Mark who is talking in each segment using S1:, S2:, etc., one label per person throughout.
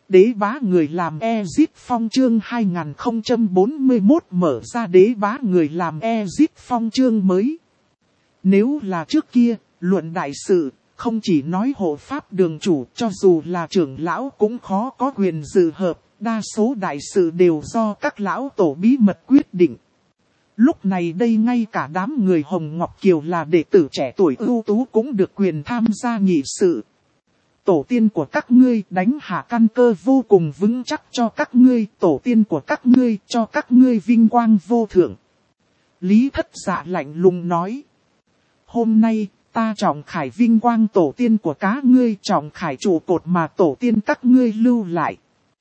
S1: Đế bá người làm Exit Phong chương 2041 mở ra đế bá người làm Exit Phong chương mới. Nếu là trước kia, luận đại sự, không chỉ nói hộ pháp đường chủ, cho dù là trưởng lão cũng khó có quyền dự hợp, đa số đại sự đều do các lão tổ bí mật quyết định. Lúc này đây ngay cả đám người Hồng Ngọc Kiều là đệ tử trẻ tuổi ưu tú cũng được quyền tham gia nghị sự. Tổ tiên của các ngươi đánh hạ căn cơ vô cùng vững chắc cho các ngươi, tổ tiên của các ngươi cho các ngươi vinh quang vô thượng. Lý Thất Dạ lạnh lùng nói. Hôm nay, ta trọng khải vinh quang tổ tiên của các ngươi, trọng khải trụ cột mà tổ tiên các ngươi lưu lại.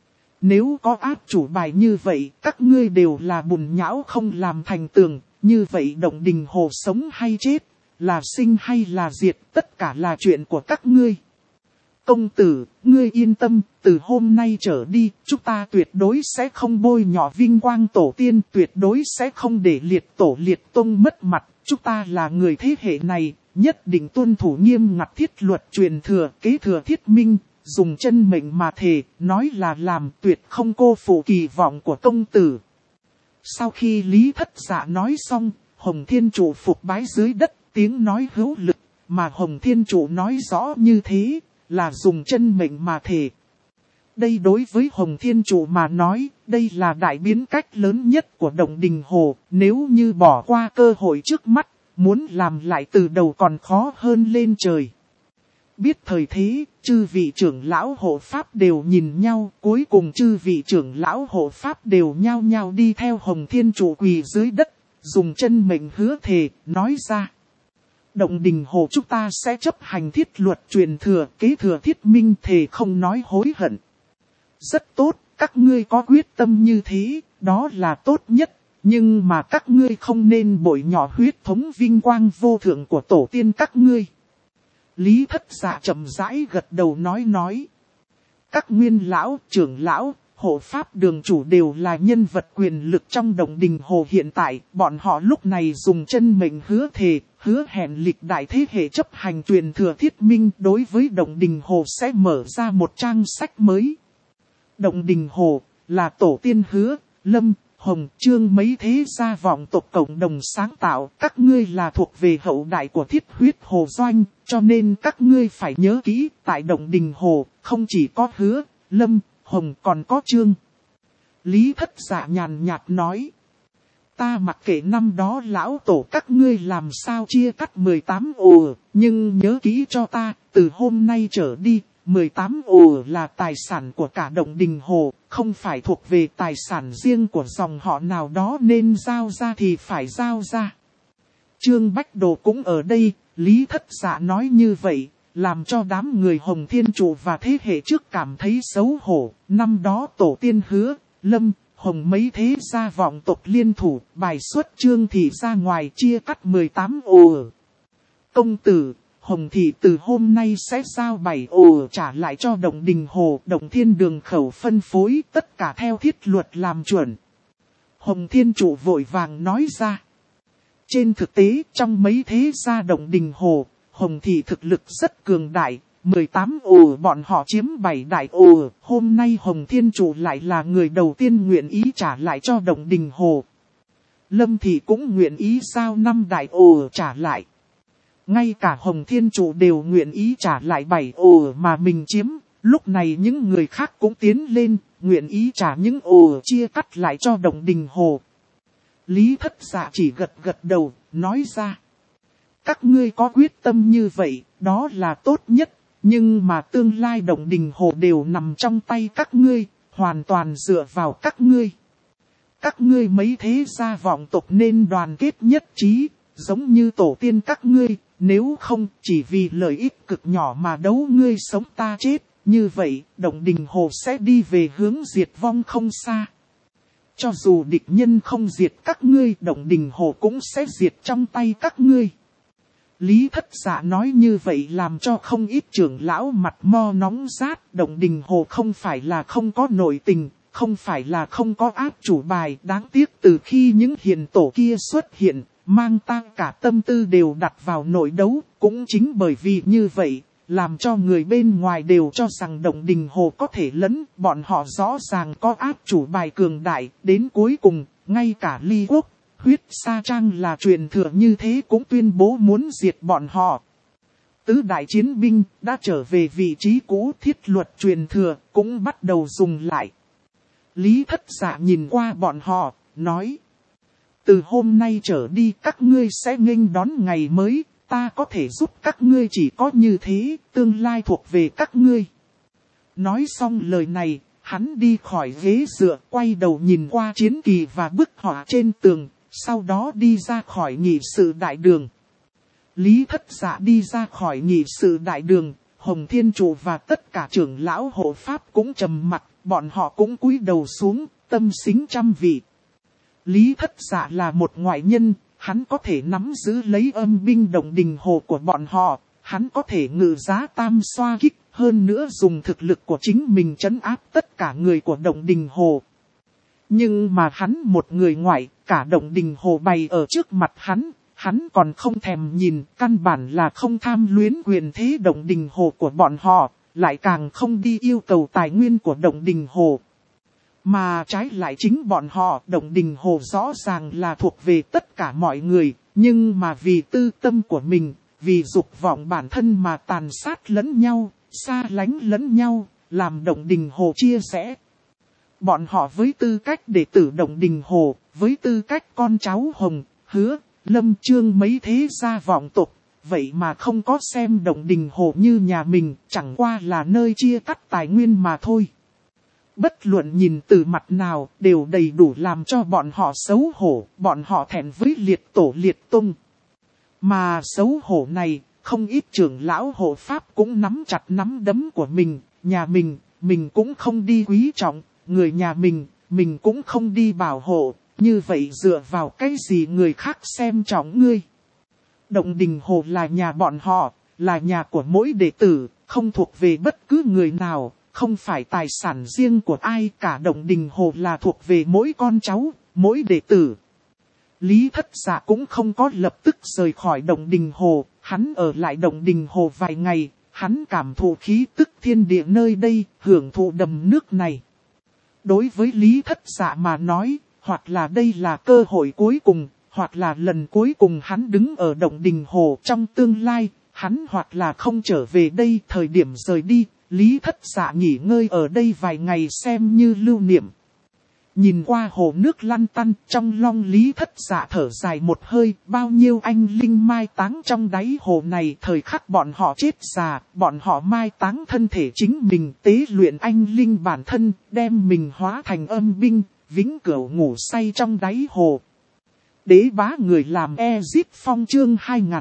S1: Nếu có áp chủ bài như vậy, các ngươi đều là bùn nhão không làm thành tường, như vậy Động Đình Hồ sống hay chết, là sinh hay là diệt, tất cả là chuyện của các ngươi. Công tử, ngươi yên tâm, từ hôm nay trở đi, chúng ta tuyệt đối sẽ không bôi nhọ vinh quang tổ tiên, tuyệt đối sẽ không để liệt tổ liệt tông mất mặt. Chúng ta là người thế hệ này, nhất định tuân thủ nghiêm ngặt thiết luật truyền thừa, kế thừa thiết minh, dùng chân mệnh mà thề, nói là làm, tuyệt không cô phụ kỳ vọng của công tử. Sau khi Lý Thất Dạ nói xong, Hồng Thiên Trụ phục bái dưới đất, tiếng nói hữu lực, mà Hồng Thiên Trụ nói rõ như thế, là dùng chân mệnh mà thề. Đây đối với Hồng Thiên Trụ mà nói, đây là đại biến cách lớn nhất của Động Đình Hồ, nếu như bỏ qua cơ hội trước mắt, muốn làm lại từ đầu còn khó hơn lên trời. Biết thời thế, chư vị trưởng lão hộ pháp đều nhìn nhau, cuối cùng chư vị trưởng lão hộ pháp đều nhao nhao đi theo Hồng Thiên Trụ quỳ dưới đất, dùng chân mệnh hứa thề, nói ra. Động Đình Hồ chúng ta sẽ chấp hành thiết luật truyền thừa, kế thừa thiết minh, thề không nói hối hận. Rất tốt, các ngươi có quyết tâm như thế, đó là tốt nhất, nhưng mà các ngươi không nên bội nhỏ huyết thống vinh quang vô thượng của tổ tiên các ngươi. Lý Thất Dạ chậm rãi gật đầu nói. Các nguyên lão, trưởng lão, hộ pháp đường chủ đều là nhân vật quyền lực trong Động Đình Hồ hiện tại, bọn họ lúc này dùng chân mệnh hứa thề, hứa hẹn lịch đại thế hệ chấp hành truyền thừa thiết minh, đối với Động Đình Hồ sẽ mở ra một trang sách mới. Động Đình Hồ là tổ tiên hứa, Lâm, Hồng, Trương mấy thế gia vọng tộc cộng đồng sáng tạo, các ngươi là thuộc về hậu đại của Thiết Huyết Hồ Doanh, cho nên các ngươi phải nhớ kỹ, tại Động Đình Hồ, không chỉ có hứa, Lâm, Hồng còn có Trương. Lý Thất Dạ nhàn nhạt nói. Ta mặc kệ năm đó lão tổ các ngươi làm sao chia cắt 18 ổ, nhưng nhớ kỹ cho ta, từ hôm nay trở đi, 18 ổ là tài sản của cả Động Đình Hồ, không phải thuộc về tài sản riêng của dòng họ nào đó nên giao ra thì phải giao ra. Trương Bách Đồ cũng ở đây, Lý Thất Dạ nói như vậy, làm cho đám người Hồng Thiên Trụ và thế hệ trước cảm thấy xấu hổ. Năm đó tổ tiên hứa, Lâm, Hồng mấy thế gia vọng tộc liên thủ, bài xuất Trương Thị ra ngoài chia cắt 18 ổ. Công tử, Hồng Thị từ hôm nay sẽ giao 7 ổ trả lại cho Động Đình Hồ, Động Thiên Đường khẩu phân phối, tất cả theo thiết luật làm chuẩn. Hồng Thiên Trụ vội vàng nói ra. Trên thực tế, trong mấy thế gia Động Đình Hồ, Hồng Thị thực lực rất cường đại, 18 ổ bọn họ chiếm 7 đại ổ, hôm nay Hồng Thiên Trụ lại là người đầu tiên nguyện ý trả lại cho Động Đình Hồ. Lâm Thị cũng nguyện ý giao 5 đại ổ trả lại. Ngay cả Hồng Thiên Trụ đều nguyện ý trả lại 7 ổ mà mình chiếm, lúc này những người khác cũng tiến lên, nguyện ý trả những ổ chia cắt lại cho Động Đình Hồ. Lý Thất Dạ chỉ gật gật đầu, nói ra. Các ngươi có quyết tâm như vậy, đó là tốt nhất, nhưng mà tương lai Động Đình Hồ đều nằm trong tay các ngươi, hoàn toàn dựa vào các ngươi. Các ngươi mấy thế gia vọng tộc nên đoàn kết nhất trí, giống như tổ tiên các ngươi, nếu không chỉ vì lợi ích cực nhỏ mà đấu ngươi sống ta chết, như vậy Động Đình Hồ sẽ đi về hướng diệt vong không xa. Cho dù địch nhân không diệt các ngươi, Động Đình Hồ cũng sẽ diệt trong tay các ngươi. Lý Thất Dạ nói như vậy làm cho không ít trưởng lão mặt mo nóng rát. Động Đình Hồ không phải là không có nội tình, không phải là không có áp chủ bài. Đáng tiếc từ khi những hiền tổ kia xuất hiện, mang tang cả tâm tư đều đặt vào nội đấu. Cũng chính bởi vì như vậy, làm cho người bên ngoài đều cho rằng Động Đình Hồ có thể lấn, bọn họ rõ ràng có áp chủ bài cường đại, đến cuối cùng, ngay cả Ly Quốc, Huyết Sa Trang là truyền thừa như thế cũng tuyên bố muốn diệt bọn họ. Tứ đại chiến binh đã trở về vị trí cũ, thiết luật truyền thừa cũng bắt đầu dùng lại. Lý Thất Dạ nhìn qua bọn họ, nói. Từ hôm nay trở đi các ngươi sẽ nghênh đón ngày mới, ta có thể giúp các ngươi chỉ có như thế, tương lai thuộc về các ngươi. Nói xong lời này, hắn đi khỏi ghế dựa, quay đầu nhìn qua chiến kỳ và bức họa trên tường, sau đó đi ra khỏi nghị sự đại đường. Lý Thất Dạ đi ra khỏi nghị sự đại đường, Hồng Thiên Trụ và tất cả trưởng lão hộ pháp cũng trầm mặt, bọn họ cũng cúi đầu xuống, tâm sính trăm vị. Lý Thất Dạ là một ngoại nhân, hắn có thể nắm giữ lấy âm binh Động Đình Hồ của bọn họ, hắn có thể ngự giá tam xoa kích, hơn nữa dùng thực lực của chính mình trấn áp tất cả người của Động Đình Hồ. Nhưng mà hắn một người ngoại, cả Động Đình Hồ bày ở trước mặt hắn còn không thèm nhìn, căn bản là không tham luyến quyền thế Động Đình Hồ của bọn họ, lại càng không đi yêu cầu tài nguyên của Động Đình Hồ. Mà trái lại chính bọn họ, Động Đình Hồ rõ ràng là thuộc về tất cả mọi người, nhưng mà vì tư tâm của mình, vì dục vọng bản thân mà tàn sát lẫn nhau, xa lánh lẫn nhau, làm Động Đình Hồ chia rẽ. Bọn họ với tư cách đệ tử Động Đình Hồ, với tư cách con cháu Hồng, Hứa, Lâm Chương mấy thế gia vọng tộc, vậy mà không có xem Động Đình Hồ như nhà mình, chẳng qua là nơi chia cắt tài nguyên mà thôi. Bất luận nhìn từ mặt nào đều đầy đủ làm cho bọn họ xấu hổ, bọn họ thẹn với liệt tổ liệt tung. Mà xấu hổ này, không ít trưởng lão hộ pháp cũng nắm chặt nắm đấm của mình, nhà mình cũng không đi quý trọng, người nhà mình cũng không đi bảo hộ, như vậy dựa vào cái gì người khác xem trọng ngươi. Động Đình Hồ là nhà bọn họ, là nhà của mỗi đệ tử, không thuộc về bất cứ người nào. Không phải tài sản riêng của ai cả, Động Đình Hồ là thuộc về mỗi con cháu, mỗi đệ tử. Lý Thất Dạ cũng không có lập tức rời khỏi Động Đình Hồ, hắn ở lại Động Đình Hồ vài ngày, hắn cảm thụ khí tức thiên địa nơi đây, hưởng thụ đầm nước này. Đối với Lý Thất Dạ mà nói, hoặc là đây là cơ hội cuối cùng, hoặc là lần cuối cùng hắn đứng ở Động Đình Hồ trong tương lai, hắn hoặc là không trở về đây, thời điểm rời đi. Lý Thất Dạ nghỉ ngơi ở đây vài ngày xem như lưu niệm. Nhìn qua hồ nước lăn tăn, trong lòng Lý Thất Dạ thở dài một hơi, bao nhiêu anh linh mai táng trong đáy hồ này, thời khắc bọn họ chết già, bọn họ mai táng thân thể chính mình, tế luyện anh linh bản thân, đem mình hóa thành âm binh, vĩnh cửu ngủ say trong đáy hồ. Đế bá người làm Ezip Phong chương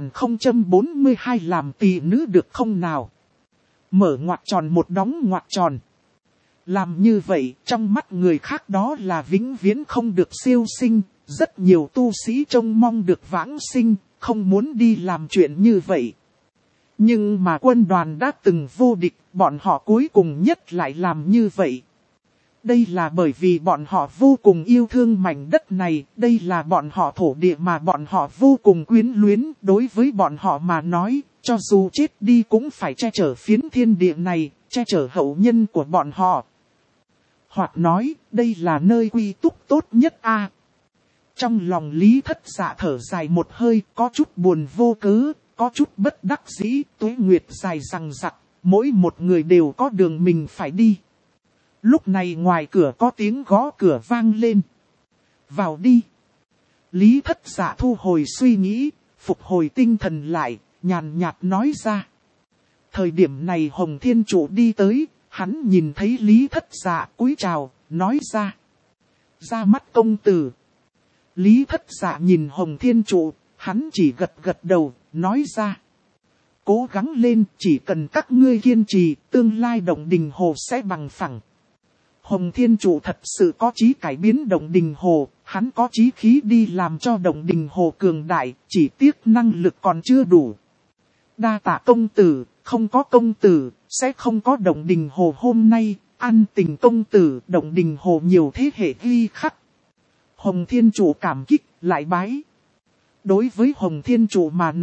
S1: 2042 làm tỷ nữ được không nào? Mở ngoặc tròn một đóng ngoặc tròn. Làm như vậy, trong mắt người khác đó là vĩnh viễn không được siêu sinh, rất nhiều tu sĩ trông mong được vãng sinh, không muốn đi làm chuyện như vậy. Nhưng mà quân đoàn đã từng vô địch, bọn họ cuối cùng nhất lại làm như vậy. Đây là bởi vì bọn họ vô cùng yêu thương mảnh đất này, đây là bọn họ thổ địa mà bọn họ vô cùng quyến luyến, đối với bọn họ mà nói. Cho dù chết đi cũng phải che chở phiến thiên địa này, che chở hậu nhân của bọn họ. Hoặc nói, đây là nơi quy túc tốt nhất a. Trong lòng Lý Thất Dạ thở dài một hơi, có chút buồn vô cớ, có chút bất đắc dĩ, tuế nguyệt dài rằng rặc, mỗi một người đều có đường mình phải đi. Lúc này ngoài cửa có tiếng gõ cửa vang lên. Vào đi. Lý Thất Dạ thu hồi suy nghĩ, phục hồi tinh thần lại. Nhàn nhạt nói ra. Thời điểm này Hồng Thiên Trụ đi tới, hắn nhìn thấy Lý Thất Dạ cúi chào, nói ra. Ra mắt công tử. Lý Thất Dạ nhìn Hồng Thiên Trụ, hắn chỉ gật đầu, nói ra. Cố gắng lên, chỉ cần các ngươi kiên trì, tương lai Động Đình Hồ sẽ bằng phẳng. Hồng Thiên Trụ thật sự có chí cải biến Động Đình Hồ, hắn có chí khí đi làm cho Động Đình Hồ cường đại, chỉ tiếc năng lực còn chưa đủ. Đa tạ công tử, không có công tử, sẽ không có Động Đình Hồ hôm nay, ăn tình công tử, Động Đình Hồ nhiều thế hệ ghi khắc. Hồng Thiên Trụ cảm kích, lại bái. Đối với Hồng Thiên Trụ mà nói,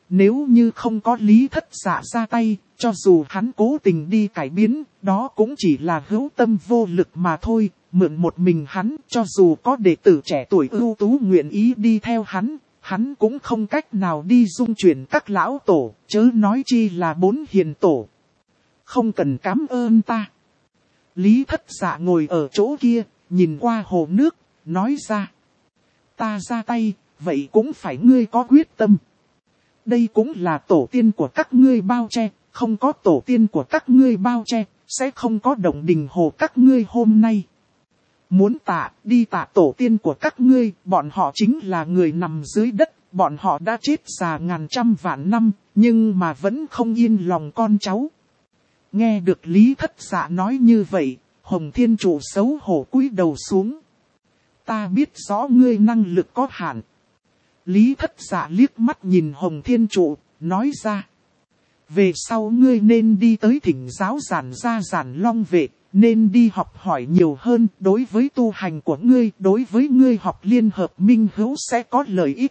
S1: nếu như không có Lý Thất Dạ ra tay, cho dù hắn cố tình đi cải biến, đó cũng chỉ là hữu tâm vô lực mà thôi. Mượn một mình hắn, cho dù có đệ tử trẻ tuổi ưu tú nguyện ý đi theo hắn cũng không cách nào đi dung chuyển các lão tổ, chớ nói chi là 4 hiền tổ. Không cần cảm ơn ta. Lý Thất Dạ ngồi ở chỗ kia, nhìn qua hồ nước, nói ra. Ta ra tay, vậy cũng phải ngươi có quyết tâm. Đây cũng là tổ tiên của các ngươi bao che, không có tổ tiên của các ngươi bao che, sẽ không có Động Đình Hồ các ngươi hôm nay. Muốn tạ, đi tạ tổ tiên của các ngươi, bọn họ chính là người nằm dưới đất, bọn họ đã chết già ngàn trăm vạn năm, nhưng mà vẫn không yên lòng con cháu. Nghe được Lý Thất Dạ nói như vậy, Hồng Thiên Trụ xấu hổ cúi đầu xuống. Ta biết rõ ngươi năng lực có hạn. Lý Thất Dạ liếc mắt nhìn Hồng Thiên Trụ, nói ra. Về sau ngươi nên đi tới thỉnh giáo Giản Gia Giản Long Vệ, nên đi học hỏi nhiều hơn, đối với tu hành của ngươi, đối với ngươi học liên hợp minh hữu sẽ có lợi ích.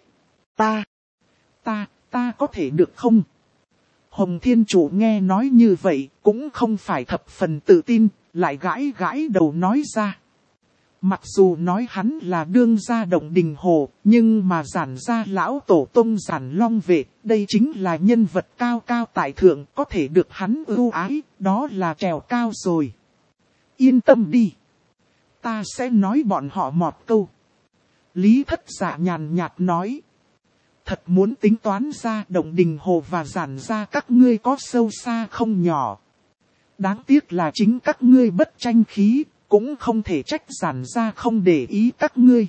S1: Ta có thể được không? Hồng Thiên Trụ nghe nói như vậy, cũng không phải thập phần tự tin, lại gãi đầu nói ra. Mặc dù nói hắn là đương gia Động Đình Hồ, nhưng mà Giản gia lão tổ tông Giản Long Vệ, đây chính là nhân vật cao cao tại thượng, có thể được hắn ưu ái, đó là trèo cao rồi. Yên tâm đi. Ta sẽ nói bọn họ một câu. Lý Thất Dạ nhàn nhạt nói. Thật muốn tính toán ra Động Đình Hồ và Giản gia các ngươi có sâu xa không nhỏ. Đáng tiếc là chính các ngươi bất tranh khí, cũng không thể trách Giản gia không để ý các ngươi.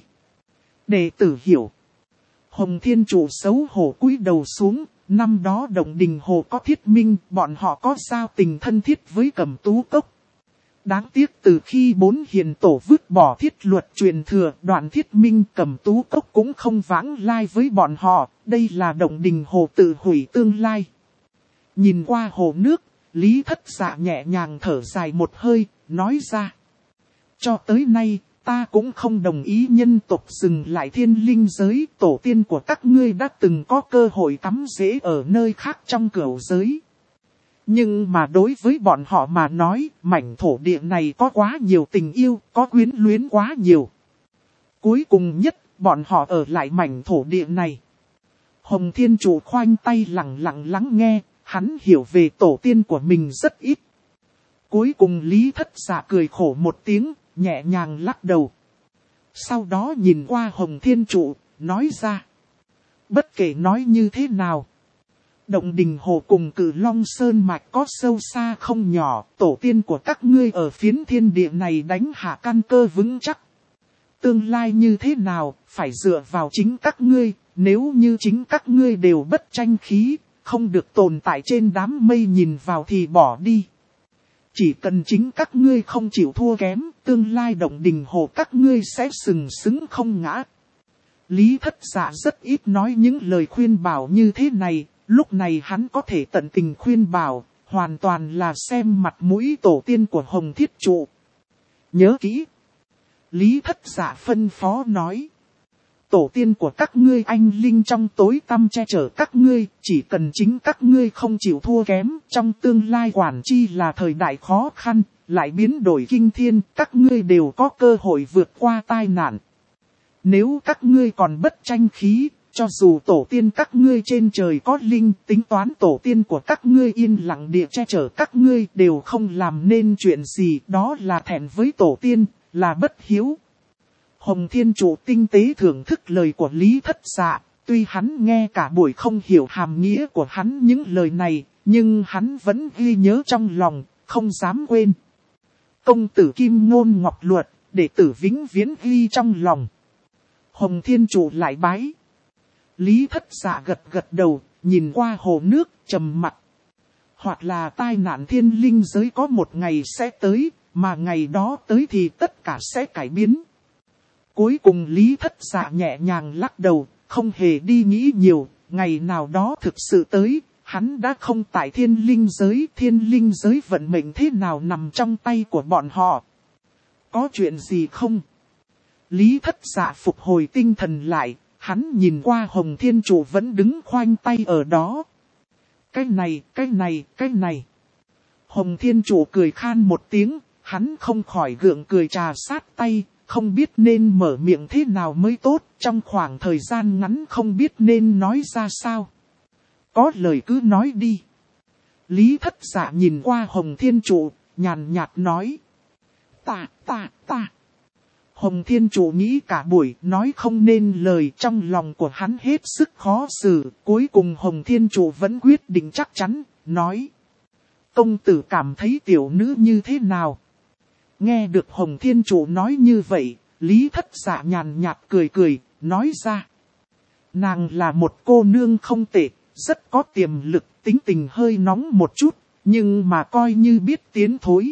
S1: Đệ tử hiểu. Hồng Thiên Trụ xấu hổ cúi đầu xuống, năm đó Động Đình Hồ có Thiết Minh, bọn họ có giao tình thân thiết với Cẩm Tú Cốc. Đáng tiếc từ khi 4 hiền tổ vứt bỏ thiết luật truyền thừa, Đoạn Thiết Minh Cẩm Tú Cốc cũng không vãng lai với bọn họ, đây là Động Đình Hồ tự hủy tương lai. Nhìn qua hồ nước, Lý Thất Dạ nhẹ nhàng thở dài một hơi, nói ra. Cho tới nay, ta cũng không đồng ý nhân tộc dừng lại thiên linh giới, tổ tiên của các ngươi đã từng có cơ hội tắm rễ ở nơi khác trong cửu giới. Nhưng mà đối với bọn họ mà nói, mảnh thổ địa này có quá nhiều tình yêu, có quyến luyến quá nhiều. Cuối cùng nhất, bọn họ ở lại mảnh thổ địa này. Hồng Thiên Trụ khoanh tay lặng lặng lắng nghe, hắn hiểu về tổ tiên của mình rất ít. Cuối cùng Lý Thất Dạ cười khổ một tiếng, nhẹ nhàng lắc đầu. Sau đó nhìn qua Hồng Thiên Trụ, nói ra. Bất kể nói như thế nào. Động Đình Hồ cùng Cử Long Sơn Mạch có sâu xa không nhỏ, tổ tiên của các ngươi ở phiến thiên địa này đánh hạ căn cơ vững chắc. Tương lai như thế nào, phải dựa vào chính các ngươi, nếu như chính các ngươi đều bất tranh khí, không được tồn tại trên đám mây nhìn vào thì bỏ đi. Chỉ cần chính các ngươi không chịu thua kém, tương lai Động Đình Hồ các ngươi sẽ sừng sững không ngã. Lý Thất Dạ rất ít nói những lời khuyên bảo như thế này. Lúc này hắn có thể tận tình khuyên bảo, hoàn toàn là xem mặt mũi tổ tiên của Hồng Thiết Trụ. Nhớ kỹ. Lý Thất Dạ phân phó nói. Tổ tiên của các ngươi anh linh trong tối tăm che chở các ngươi, chỉ cần chính các ngươi không chịu thua kém, trong tương lai quản chi là thời đại khó khăn, lại biến đổi kinh thiên, các ngươi đều có cơ hội vượt qua tai nạn. Nếu các ngươi còn bất tranh khí, cho dù tổ tiên các ngươi trên trời có linh, tính toán tổ tiên của các ngươi yên lặng địa che chở các ngươi đều không làm nên chuyện gì, đó là thẹn với tổ tiên, là bất hiếu. Hồng Thiên Trụ tinh tế thưởng thức lời của Lý Thất Dạ, tuy hắn nghe cả buổi không hiểu hàm nghĩa của hắn những lời này, nhưng hắn vẫn ghi nhớ trong lòng, không dám quên. Công tử Kim Ngôn Ngọc Luật, đệ tử vĩnh viễn ghi trong lòng. Hồng Thiên Trụ lại bái. Lý Thất Dạ gật đầu, nhìn qua hồ nước, trầm mặc. Hoặc là tai nạn thiên linh giới có một ngày sẽ tới, mà ngày đó tới thì tất cả sẽ cải biến. Cuối cùng Lý Thất Dạ nhẹ nhàng lắc đầu, không hề đi nghĩ nhiều, ngày nào đó thực sự tới, hắn đã không tại thiên linh giới vận mệnh thế nào nằm trong tay của bọn họ. Có chuyện gì không? Lý Thất Dạ phục hồi tinh thần lại. Hắn nhìn qua Hồng Thiên Chủ vẫn đứng khoanh tay ở đó. Cái này. Hồng Thiên Chủ cười khan một tiếng, hắn không khỏi gượng cười trà sát tay, không biết nên mở miệng thế nào mới tốt, trong khoảng thời gian ngắn không biết nên nói ra sao. Có lời cứ nói đi. Lý Thất Dạ nhìn qua Hồng Thiên Chủ, nhàn nhạt nói. Ta. Hồng Thiên Chủ nghĩ cả buổi nói không nên lời, trong lòng của hắn hết sức khó xử. Cuối cùng Hồng Thiên Chủ vẫn quyết định chắc chắn, nói. Công tử cảm thấy tiểu nữ như thế nào? Nghe được Hồng Thiên Chủ nói như vậy, Lý Thất Dạ nhàn nhạt cười, nói ra. Nàng là một cô nương không tệ, rất có tiềm lực, tính tình hơi nóng một chút, nhưng mà coi như biết tiến thối.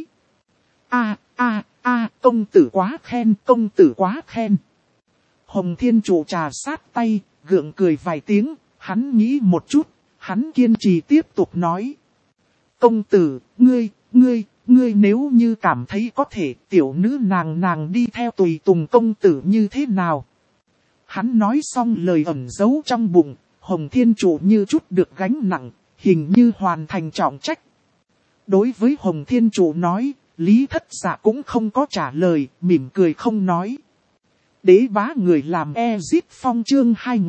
S1: Công tử quá khen. Hồng Thiên Chủ trà sát tay, gượng cười vài tiếng, hắn nghĩ một chút, hắn kiên trì tiếp tục nói. Công tử, ngươi nếu như cảm thấy có thể tiểu nữ nàng đi theo tùy tùng công tử như thế nào? Hắn nói xong lời ẩn giấu trong bụng, Hồng Thiên Chủ như chút được gánh nặng, hình như hoàn thành trọng trách. Đối với Hồng Thiên Chủ nói, Lý Thất Dạ cũng không có trả lời, mỉm cười không nói. Đế bá người làm Ezit Phong chương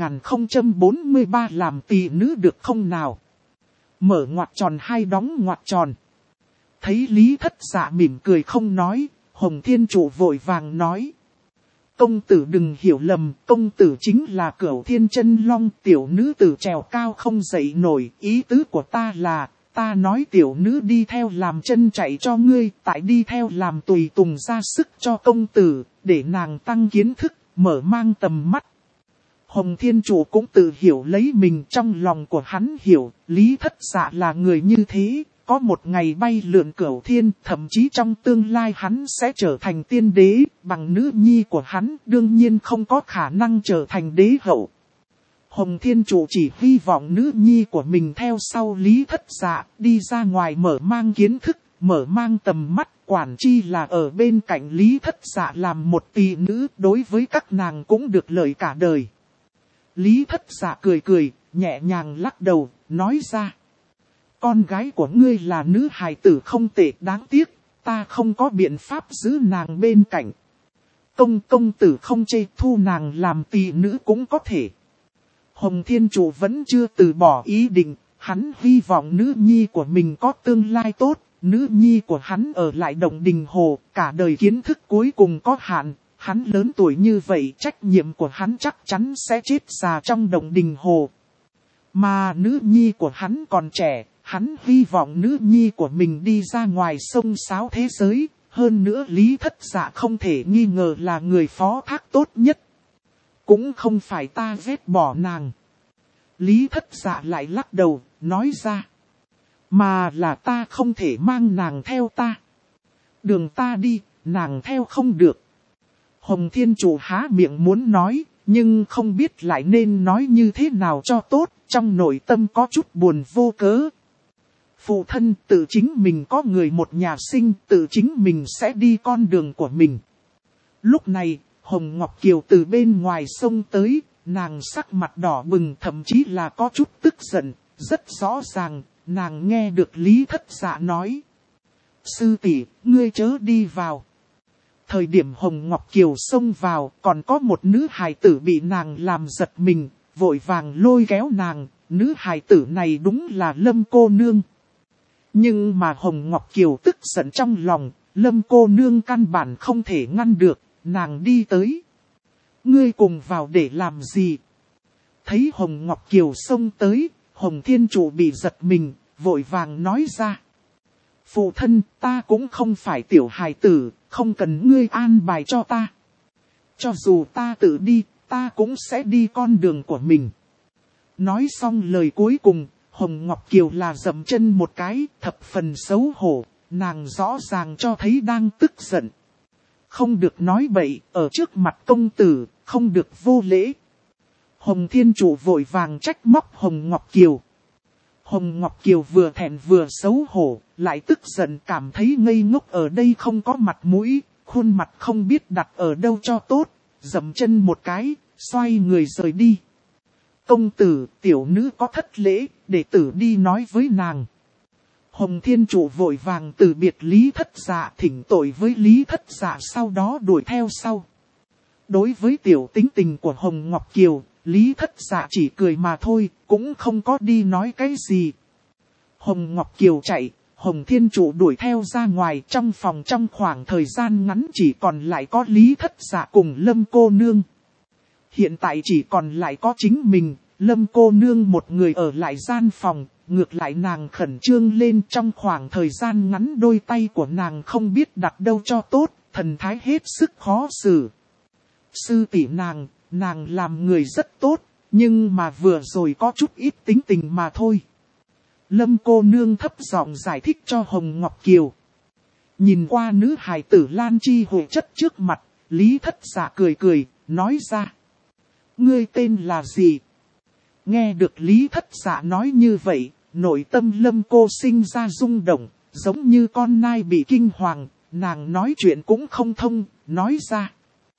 S1: 2043 làm tỷ nữ được không nào? Mở ngoặc tròn hay đóng ngoặc tròn. Thấy Lý Thất Dạ mỉm cười không nói, Hồng Thiên Chủ vội vàng nói. Công tử đừng hiểu lầm, công tử chính là Cửu Thiên Chân Long, tiểu nữ tử trèo cao không dậy nổi. Ý tứ của ta là, ta nói tiểu nữ đi theo làm chân chạy cho ngươi, tại đi theo làm tùy tùng ra sức cho công tử, để nàng tăng kiến thức, mở mang tầm mắt. Hồng Thiên Chủ cũng tự hiểu lấy mình, trong lòng của hắn hiểu, Lý Thất Dạ là người như thế, có một ngày bay lượn cửu thiên, thậm chí trong tương lai hắn sẽ trở thành tiên đế, bằng nữ nhi của hắn đương nhiên không có khả năng trở thành đế hậu. Hồng Thiên Chủ chỉ hy vọng nữ nhi của mình theo sau Lý Thất Dạ, đi ra ngoài mở mang kiến thức, mở mang tầm mắt, quản chi là ở bên cạnh Lý Thất Dạ làm một tỷ nữ, đối với các nàng cũng được lợi cả đời. Lý Thất Dạ cười, nhẹ nhàng lắc đầu, nói ra. Con gái của ngươi là nữ hài tử không tệ, đáng tiếc, ta không có biện pháp giữ nàng bên cạnh. Công tử không chê, thu nàng làm tỷ nữ cũng có thể. Hồng Thiên Chủ vẫn chưa từ bỏ ý định, hắn hy vọng nữ nhi của mình có tương lai tốt, nữ nhi của hắn ở lại Động Đình Hồ, cả đời kiến thức cuối cùng có hạn. Hắn lớn tuổi như vậy, trách nhiệm của hắn chắc chắn sẽ chết già trong Động Đình Hồ. Mà nữ nhi của hắn còn trẻ, hắn hy vọng nữ nhi của mình đi ra ngoài sông sáo thế giới. Hơn nữa Lý Thất Dạ không thể nghi ngờ là người phó thác tốt nhất. Cũng không phải ta ghét bỏ nàng. Lý Thất Dạ lại lắc đầu, nói ra. Mà là ta không thể mang nàng theo ta. Đường ta đi, nàng theo không được. Hồng Thiên Chủ há miệng muốn nói, nhưng không biết lại nên nói như thế nào cho tốt, trong nội tâm có chút buồn vô cớ. Phụ thân tự chính mình có người một nhà sinh, tự chính mình sẽ đi con đường của mình. Lúc này, Hồng Ngọc Kiều từ bên ngoài sông tới, nàng sắc mặt đỏ bừng, thậm chí là có chút tức giận, rất rõ ràng, nàng nghe được Lý Thất Dạ nói. Sư tỷ, ngươi chớ đi vào. Thời điểm Hồng Ngọc Kiều xông vào, còn có một nữ hài tử bị nàng làm giật mình, vội vàng lôi kéo nàng, nữ hài tử này đúng là Lâm cô nương. Nhưng mà Hồng Ngọc Kiều tức giận trong lòng, Lâm cô nương căn bản không thể ngăn được, nàng đi tới. Ngươi cùng vào để làm gì? Thấy Hồng Ngọc Kiều xông tới, Hồng Thiên Chủ bị giật mình, vội vàng nói ra. Phụ thân, ta cũng không phải tiểu hài tử, không cần ngươi an bài cho ta. Cho dù ta tự đi, ta cũng sẽ đi con đường của mình. Nói xong lời cuối cùng, Hồng Ngọc Kiều là dậm chân một cái, thập phần xấu hổ, nàng rõ ràng cho thấy đang tức giận. Không được nói bậy, ở trước mặt công tử, không được vô lễ. Hồng Thiên Chủ vội vàng trách móc Hồng Ngọc Kiều. Hồng Ngọc Kiều vừa thẹn vừa xấu hổ, lại tức giận cảm thấy ngây ngốc ở đây không có mặt mũi, khuôn mặt không biết đặt ở đâu cho tốt, dậm chân một cái, xoay người rời đi. Công tử, tiểu nữ có thất lễ, đệ tử đi nói với nàng. Hồng Thiên Trụ vội vàng từ biệt Lý Thất Dạ, thỉnh tội với Lý Thất Dạ, sau đó đuổi theo sau. Đối với tiểu tính tình của Hồng Ngọc Kiều, Lý Thất Dạ chỉ cười mà thôi, cũng không có đi nói cái gì. Hồng Ngọc Kiều chạy, Hồng Thiên Trụ đuổi theo ra ngoài, trong phòng trong khoảng thời gian ngắn chỉ còn lại có Lý Thất Dạ cùng Lâm cô nương. Hiện tại chỉ còn lại có chính mình, Lâm cô nương một người ở lại gian phòng, ngược lại nàng khẩn trương lên, trong khoảng thời gian ngắn đôi tay của nàng không biết đặt đâu cho tốt, thần thái hết sức khó xử. Sư tỷ nàng làm người rất tốt, nhưng mà vừa rồi có chút ít tính tình mà thôi. Lâm cô nương thấp giọng giải thích cho Hồng Ngọc Kiều. Nhìn qua nữ hài tử Lan Chi Huệ chất trước mặt, Lý Thất Dạ cười cười, nói ra. Ngươi tên là gì? Nghe được Lý Thất Dạ nói như vậy, nội tâm Lâm cô sinh ra rung động, giống như con nai bị kinh hoàng, nàng nói chuyện cũng không thông, nói ra.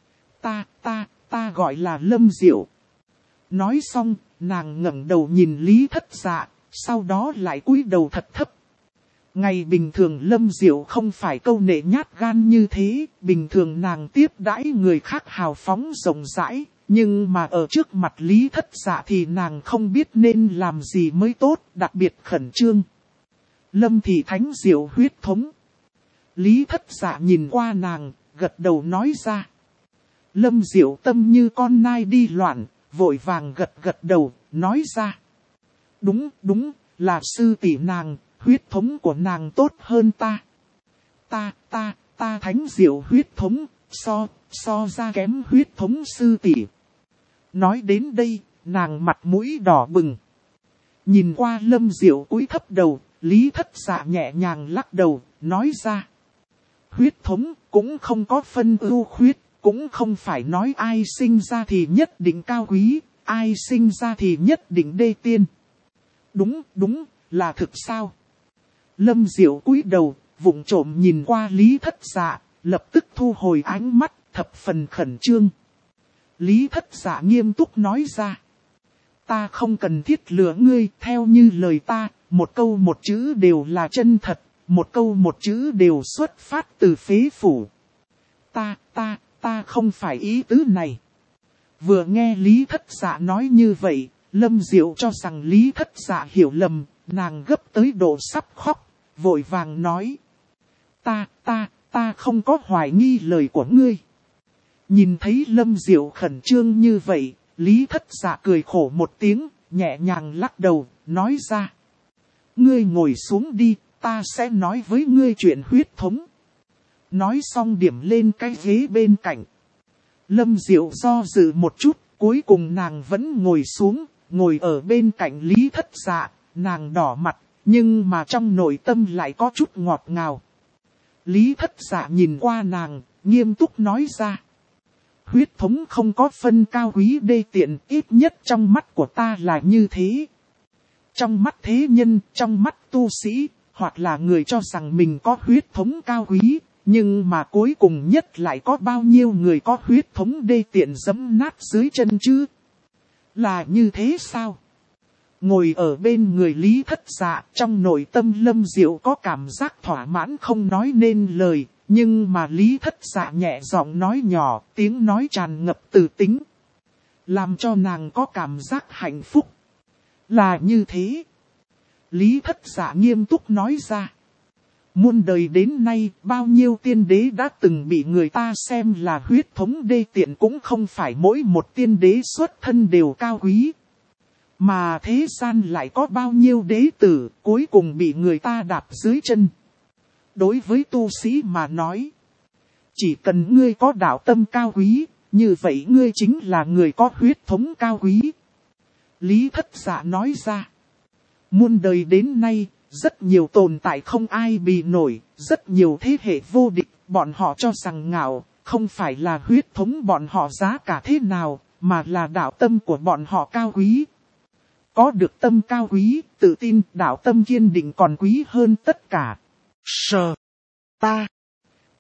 S1: Ta gọi là Lâm Diệu. Nói xong, nàng ngẩng đầu nhìn Lý Thất Dạ, sau đó lại cúi đầu thật thấp. Ngày bình thường Lâm Diệu không phải câu nệ nhát gan như thế, bình thường nàng tiếp đãi người khác hào phóng rộng rãi, nhưng mà ở trước mặt Lý Thất Dạ thì nàng không biết nên làm gì mới tốt, đặc biệt khẩn trương. Lâm thị thánh diệu huyết thống. Lý Thất Dạ nhìn qua nàng, gật đầu nói ra. Lâm Diệu tâm như con nai đi loạn, vội vàng gật đầu, nói ra. Đúng, là sư tỷ nàng, huyết thống của nàng tốt hơn ta. Ta thánh diệu huyết thống, so ra kém huyết thống sư tỷ. Nói đến đây, nàng mặt mũi đỏ bừng. Nhìn qua Lâm Diệu cúi thấp đầu, Lý Thất Dạ nhẹ nhàng lắc đầu, nói ra. Huyết thống cũng không có phân ưu khuyết, cũng không phải nói ai sinh ra thì nhất định cao quý, ai sinh ra thì nhất định đê tiên. Đúng, là thực sao? Lâm Diệu cúi đầu, vụng trộm nhìn qua Lý Thất Dạ, lập tức thu hồi ánh mắt, thập phần khẩn trương. Lý Thất Dạ nghiêm túc nói ra. Ta không cần thiết lừa ngươi, theo như lời ta, một câu một chữ đều là chân thật, một câu một chữ đều xuất phát từ phế phủ. Ta không phải ý tứ này. Vừa nghe Lý Thất Dạ nói như vậy, Lâm Diệu cho rằng Lý Thất Dạ hiểu lầm, nàng gấp tới độ sắp khóc, vội vàng nói. Ta không có hoài nghi lời của ngươi. Nhìn thấy Lâm Diệu khẩn trương như vậy, Lý Thất Dạ cười khổ một tiếng, nhẹ nhàng lắc đầu, nói ra. Ngươi ngồi xuống đi, ta sẽ nói với ngươi chuyện huyết thống. Nói xong điểm lên cái ghế bên cạnh. Lâm Diệu do dự một chút, cuối cùng nàng vẫn ngồi xuống, ngồi ở bên cạnh Lý Thất Dạ, nàng đỏ mặt, nhưng mà trong nội tâm lại có chút ngọt ngào. Lý Thất Dạ nhìn qua nàng, nghiêm túc nói ra. Huyết thống không có phân cao quý đê tiện, ít nhất trong mắt của ta là như thế. Trong mắt thế nhân, trong mắt tu sĩ, hoặc là người cho rằng mình có huyết thống cao quý, nhưng mà cuối cùng nhất lại có bao nhiêu người có huyết thống đê tiện giẫm nát dưới chân chứ? Là như thế sao? Ngồi ở bên người Lý Thất Dạ, trong nội tâm Lâm Diệu có cảm giác thỏa mãn không nói nên lời, nhưng mà Lý Thất Dạ nhẹ giọng nói nhỏ, tiếng nói tràn ngập từ tính. Làm cho nàng có cảm giác hạnh phúc. Là như thế. Lý Thất Dạ nghiêm túc nói ra. Muôn đời đến nay, bao nhiêu tiên đế đã từng bị người ta xem là huyết thống đê tiện, cũng không phải mỗi một tiên đế xuất thân đều cao quý. Mà thế gian lại có bao nhiêu đế tử cuối cùng bị người ta đạp dưới chân. Đối với tu sĩ mà nói, chỉ cần ngươi có đạo tâm cao quý, như vậy ngươi chính là người có huyết thống cao quý. Lý Thất Dạ nói ra. Muôn đời đến nay, rất nhiều tồn tại không ai bì nổi, rất nhiều thế hệ vô địch, bọn họ cho rằng ngạo, không phải là huyết thống bọn họ giá cả thế nào, mà là đạo tâm của bọn họ cao quý. Có được tâm cao quý, tự tin, đạo tâm kiên định còn quý hơn tất cả. Ta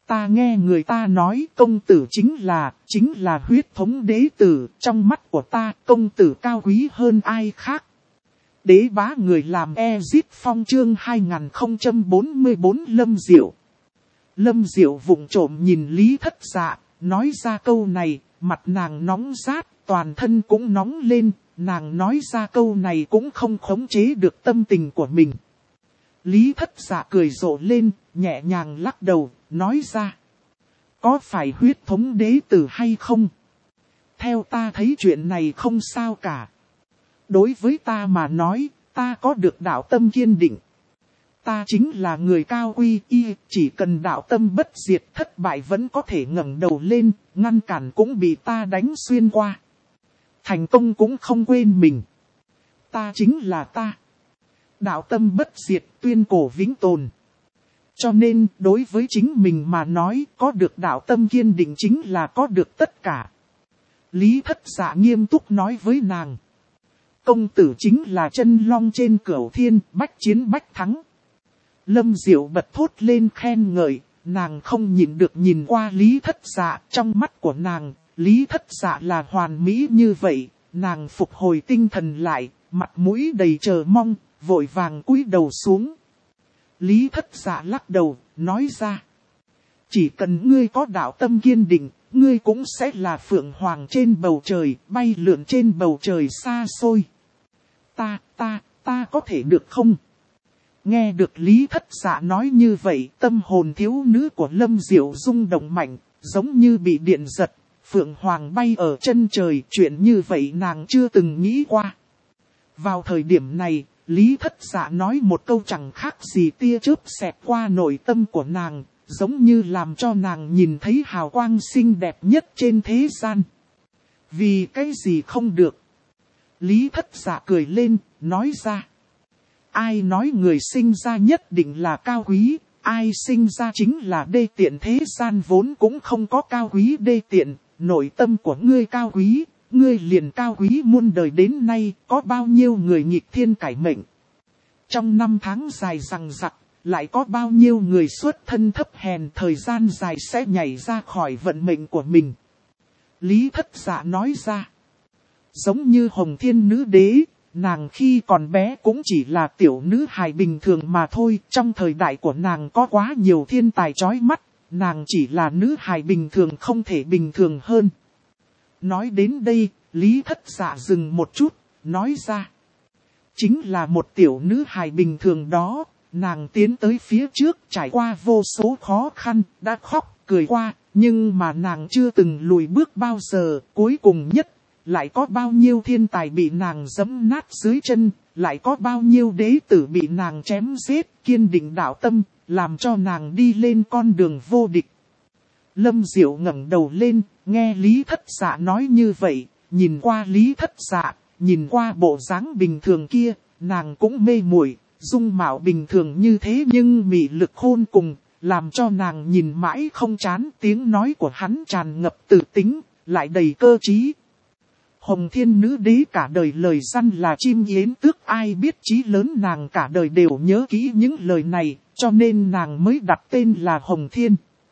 S1: Ta nghe người ta nói công tử chính là huyết thống đế tử, trong mắt của ta công tử cao quý hơn ai khác. Đế bá người làm Ezit Phong chương 2044 Lâm Diệu. Lâm Diệu vụng trộm nhìn Lý Thất Dạ, nói ra câu này, mặt nàng nóng rát, toàn thân cũng nóng lên, nàng nói ra câu này cũng không khống chế được tâm tình của mình. Lý Thất Dạ cười rộ lên, nhẹ nhàng lắc đầu, nói ra. Có phải huyết thống đế tử hay không? Theo ta thấy chuyện này không sao cả. Đối với ta mà nói, ta có được đạo tâm kiên định. Ta chính là người cao quy y, chỉ cần đạo tâm bất diệt thất bại vẫn có thể ngẩng đầu lên, ngăn cản cũng bị ta đánh xuyên qua. Thành công cũng không quên mình. Ta chính là ta. Đạo tâm bất diệt tuyên cổ vĩnh tồn. Cho nên đối với chính mình mà nói có được đạo tâm kiên định chính là có được tất cả. Lý Thất Dạ nghiêm túc nói với nàng. Công tử chính là chân long trên cửu thiên, bách chiến bách thắng. Lâm Diệu bật thốt lên khen ngợi, nàng không nhịn được nhìn qua Lý Thất Dạ, trong mắt của nàng, Lý Thất Dạ là hoàn mỹ như vậy, nàng phục hồi tinh thần lại, mặt mũi đầy chờ mong, vội vàng cúi đầu xuống. Lý Thất Dạ lắc đầu, nói ra. Chỉ cần ngươi có đạo tâm kiên định, ngươi cũng sẽ là phượng hoàng trên bầu trời, bay lượn trên bầu trời xa xôi. Ta có thể được không? Nghe được Lý Thất Dạ nói như vậy, tâm hồn thiếu nữ của Lâm Diệu rung động mạnh, giống như bị điện giật, phượng hoàng bay ở chân trời, chuyện như vậy nàng chưa từng nghĩ qua. Vào thời điểm này, Lý Thất Dạ nói một câu chẳng khác gì tia chớp xẹt qua nội tâm của nàng, giống như làm cho nàng nhìn thấy hào quang xinh đẹp nhất trên thế gian. Vì cái gì không được? Lý Thất Dạ cười lên, nói ra. Ai nói người sinh ra nhất định là cao quý, ai sinh ra chính là đê tiện, thế gian vốn cũng không có cao quý đê tiện, nội tâm của ngươi cao quý, ngươi liền cao quý muôn đời đến nay, có bao nhiêu người nghịch thiên cải mệnh. Trong năm tháng dài dằng dặc, lại có bao nhiêu người xuất thân thấp hèn, thời gian dài sẽ nhảy ra khỏi vận mệnh của mình. Lý Thất Dạ nói ra. Giống như Hồng Thiên Nữ Đế, nàng khi còn bé cũng chỉ là tiểu nữ hài bình thường mà thôi. Trong thời đại của nàng có quá nhiều thiên tài chói mắt, nàng chỉ là nữ hài bình thường không thể bình thường hơn. Nói đến đây, Lý Thất Dạ dừng một chút, nói ra. Chính là một tiểu nữ hài bình thường đó, nàng tiến tới phía trước trải qua vô số khó khăn, đã khóc, cười qua, nhưng mà nàng chưa từng lùi bước bao giờ, cuối cùng nhất. Lại có bao nhiêu thiên tài bị nàng giẫm nát dưới chân, lại có bao nhiêu đế tử bị nàng chém giết, kiên định đạo tâm, làm cho nàng đi lên con đường vô địch. Lâm Diệu ngẩng đầu lên, nghe Lý Thất Dạ nói như vậy, nhìn qua Lý Thất Dạ, nhìn qua bộ dáng bình thường kia, nàng cũng mê muội, dung mạo bình thường như thế nhưng mị lực khôn cùng, làm cho nàng nhìn mãi không chán. Tiếng nói của hắn tràn ngập tử tính, lại đầy cơ trí. Hồng Thiên Nữ Đế cả đời lời săn là chim yến tước, ai biết chí lớn, nàng cả đời đều nhớ kỹ những lời này, cho nên nàng mới đặt tên là Hồng Thiên.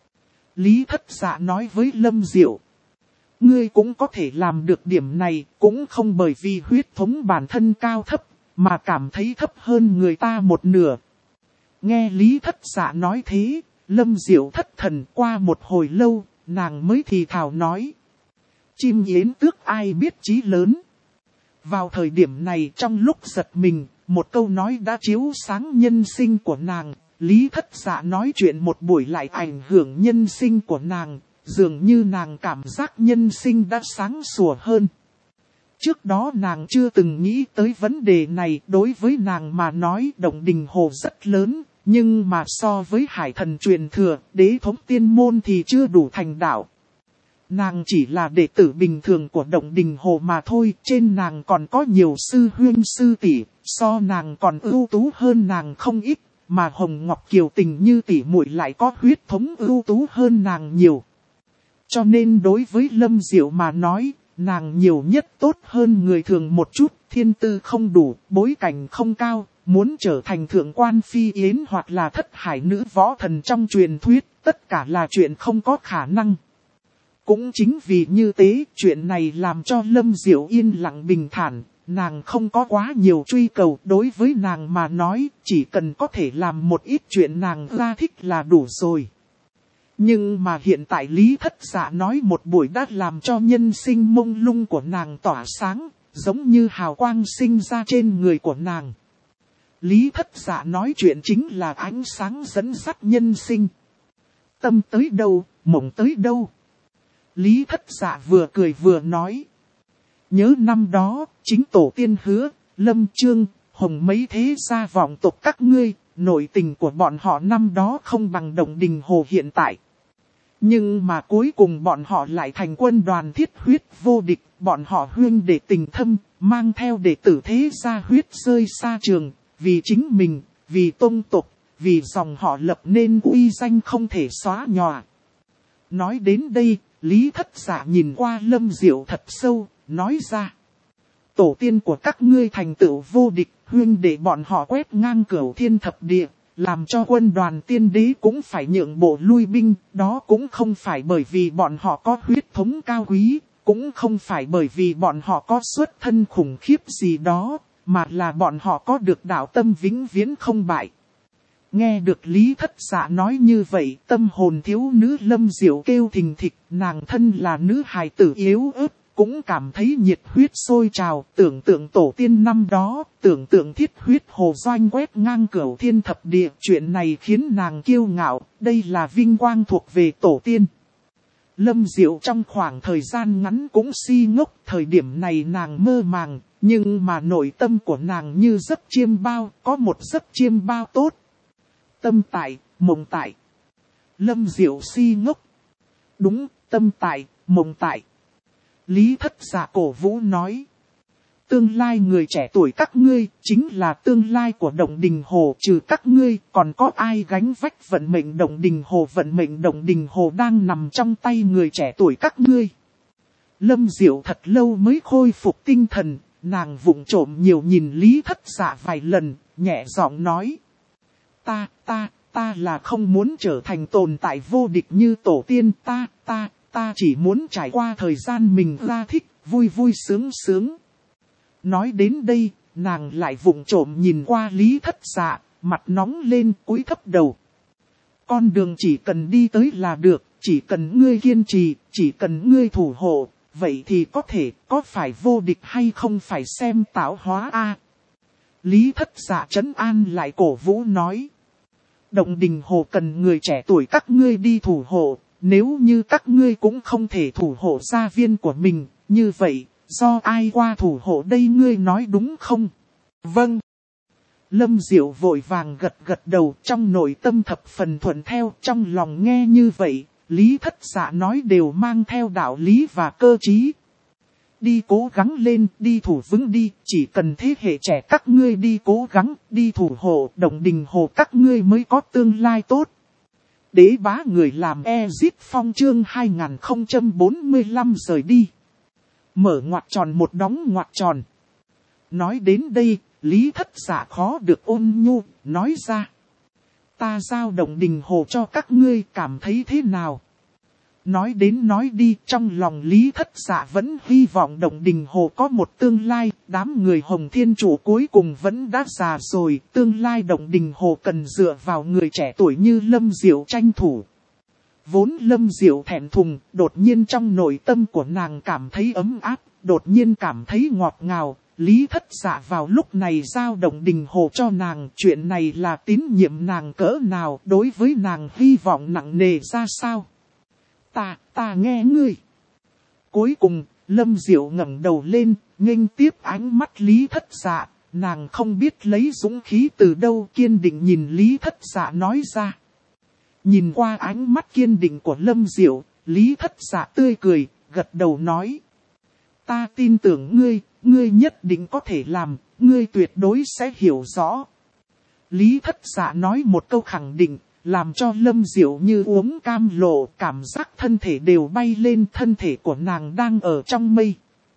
S1: Lý Thất Dạ nói với Lâm Diệu. Ngươi cũng có thể làm được điểm này, cũng không bởi vì huyết thống bản thân cao thấp, mà cảm thấy thấp hơn người ta một nửa. Nghe Lý Thất Dạ nói thế, Lâm Diệu thất thần, qua một hồi lâu, nàng mới thì thào nói. Chim yến tước ai biết chí lớn. Vào thời điểm này trong lúc giật mình, một câu nói đã chiếu sáng nhân sinh của nàng. Lý Thất Dạ nói chuyện một buổi lại ảnh hưởng nhân sinh của nàng, dường như nàng cảm giác nhân sinh đã sáng sủa hơn. Trước đó nàng chưa từng nghĩ tới vấn đề này, đối với nàng mà nói Động Đình Hồ rất lớn, nhưng mà so với Hải Thần truyền thừa, đế thống tiên môn thì chưa đủ thành đạo. Nàng chỉ là đệ tử bình thường của Động Đình Hồ mà thôi, trên nàng còn có nhiều sư huynh sư tỷ, so nàng còn ưu tú hơn nàng không ít, mà Hồng Ngọc Kiều Tình như tỷ muội lại có huyết thống ưu tú hơn nàng nhiều. Cho nên đối với Lâm Diệu mà nói, nàng nhiều nhất tốt hơn người thường một chút, thiên tư không đủ, bối cảnh không cao, muốn trở thành thượng quan phi yến hoặc là thất hải nữ võ thần trong truyền thuyết, tất cả là chuyện không có khả năng. Cũng chính vì như thế, chuyện này làm cho Lâm Diệu yên lặng bình thản, nàng không có quá nhiều truy cầu. Đối với nàng mà nói, chỉ cần có thể làm một ít chuyện nàng ra thích là đủ rồi. Nhưng mà hiện tại Lý Thất Dạ nói một buổi đã làm cho nhân sinh mông lung của nàng tỏa sáng, giống như hào quang sinh ra trên người của nàng. Lý Thất Dạ nói chuyện chính là ánh sáng dẫn dắt nhân sinh. Tâm tới đâu, mộng tới đâu. Lý Thất Dạ vừa cười vừa nói. Nhớ năm đó, chính tổ tiên hứa, Lâm Chương, Hồng mấy thế gia vọng tộc các ngươi, nội tình của bọn họ năm đó không bằng Động Đình Hồ hiện tại. Nhưng mà cuối cùng bọn họ lại thành quân đoàn thiết huyết vô địch, bọn họ huyên đệ tình thâm, mang theo đệ tử thế gia huyết rơi xa trường, vì chính mình, vì tông tộc, vì dòng họ lập nên uy danh không thể xóa nhòa. Nói đến đây, Lý Thất Dạ nhìn qua Lâm Diệu thật sâu, nói ra. Tổ tiên của các ngươi thành tựu vô địch, huyên để bọn họ quét ngang cửu thiên thập địa, làm cho quân đoàn tiên đế cũng phải nhượng bộ lui binh. Đó cũng không phải bởi vì bọn họ có huyết thống cao quý, cũng không phải bởi vì bọn họ có xuất thân khủng khiếp gì đó, mà là bọn họ có được đạo tâm vĩnh viễn không bại. Nghe được Lý Thất Dạ nói như vậy, tâm hồn thiếu nữ Lâm Diệu kêu thình thịch, nàng thân là nữ hài tử yếu ớt, cũng cảm thấy nhiệt huyết sôi trào, tưởng tượng tổ tiên năm đó, tưởng tượng thiết huyết hồ doanh quét ngang cửu thiên thập địa. Chuyện này khiến nàng kiêu ngạo, đây là vinh quang thuộc về tổ tiên. Lâm Diệu trong khoảng thời gian ngắn cũng si ngốc, thời điểm này nàng mơ màng, nhưng mà nội tâm của nàng như giấc chiêm bao, có một giấc chiêm bao tốt. Tâm tại, mộng tại. Lâm Diệu si ngốc. Đúng, tâm tại, mộng tại. Lý Thất Dạ cổ vũ nói. Tương lai người trẻ tuổi các ngươi, chính là tương lai của Động Đình Hồ. Trừ các ngươi, còn có ai gánh vách vận mệnh Động Đình Hồ? Vận mệnh Động Đình Hồ đang nằm trong tay người trẻ tuổi các ngươi. Lâm Diệu thật lâu mới khôi phục tinh thần, nàng vụng trộm nhiều nhìn Lý Thất Dạ vài lần, nhẹ giọng nói. Ta là không muốn trở thành tồn tại vô địch như tổ tiên. Ta chỉ muốn trải qua thời gian mình ra thích, vui vui sướng sướng. Nói đến đây, nàng lại vụng trộm nhìn qua Lý Thất Dạ, mặt nóng lên cúi thấp đầu. Con đường chỉ cần đi tới là được, chỉ cần ngươi kiên trì, chỉ cần ngươi thủ hộ, vậy thì có phải vô địch hay không phải xem tạo hóa a. Lý Thất Dạ trấn an lại cổ vũ nói. Động Đình Hồ cần người trẻ tuổi các ngươi đi thủ hộ, nếu như các ngươi cũng không thể thủ hộ gia viên của mình, như vậy, do ai qua thủ hộ đây, ngươi nói đúng không? Vâng. Lâm Diệu vội vàng gật đầu, trong nội tâm thập phần thuận theo, trong lòng nghe như vậy, Lý Thất Dạ nói đều mang theo đạo lý và cơ trí. Đi cố gắng lên, đi thủ vững đi, chỉ cần thế hệ trẻ các ngươi đi cố gắng, đi thủ hộ, Động Đình Hồ các ngươi mới có tương lai tốt. Đế bá người làm Ezit Phong chương 2045 rời đi. Mở ngoặc tròn một đóng ngoặc tròn. Nói đến đây, Lý Thất Dạ khó được ôn nhu, nói ra. Ta giao Động Đình Hồ cho các ngươi, cảm thấy thế nào? Nói đến nói đi, trong lòng Lý Thất Dạ vẫn hy vọng Động Đình Hồ có một tương lai, đám người Hồng Thiên Chủ cuối cùng vẫn đã già rồi, tương lai Động Đình Hồ cần dựa vào người trẻ tuổi như Lâm Diệu tranh thủ. Vốn Lâm Diệu thẹn thùng, đột nhiên trong nội tâm của nàng cảm thấy ấm áp, đột nhiên cảm thấy ngọt ngào. Lý Thất Dạ vào lúc này giao Động Đình Hồ cho nàng, chuyện này là tín nhiệm nàng cỡ nào, đối với nàng hy vọng nặng nề ra sao. Ta nghe ngươi. Cuối cùng, Lâm Diệu ngẩng đầu lên, nghênh tiếp ánh mắt Lý Thất Dạ, nàng không biết lấy dũng khí từ đâu, kiên định nhìn Lý Thất Dạ nói ra. Nhìn qua ánh mắt kiên định của Lâm Diệu, Lý Thất Dạ tươi cười, gật đầu nói. Ta tin tưởng ngươi nhất định có thể làm, ngươi tuyệt đối sẽ hiểu rõ. Lý Thất Dạ nói một câu khẳng định, làm cho Lâm Diệu như uống cam lộ, cảm giác thân thể đều bay lên, thân thể của nàng đang ở trong mây.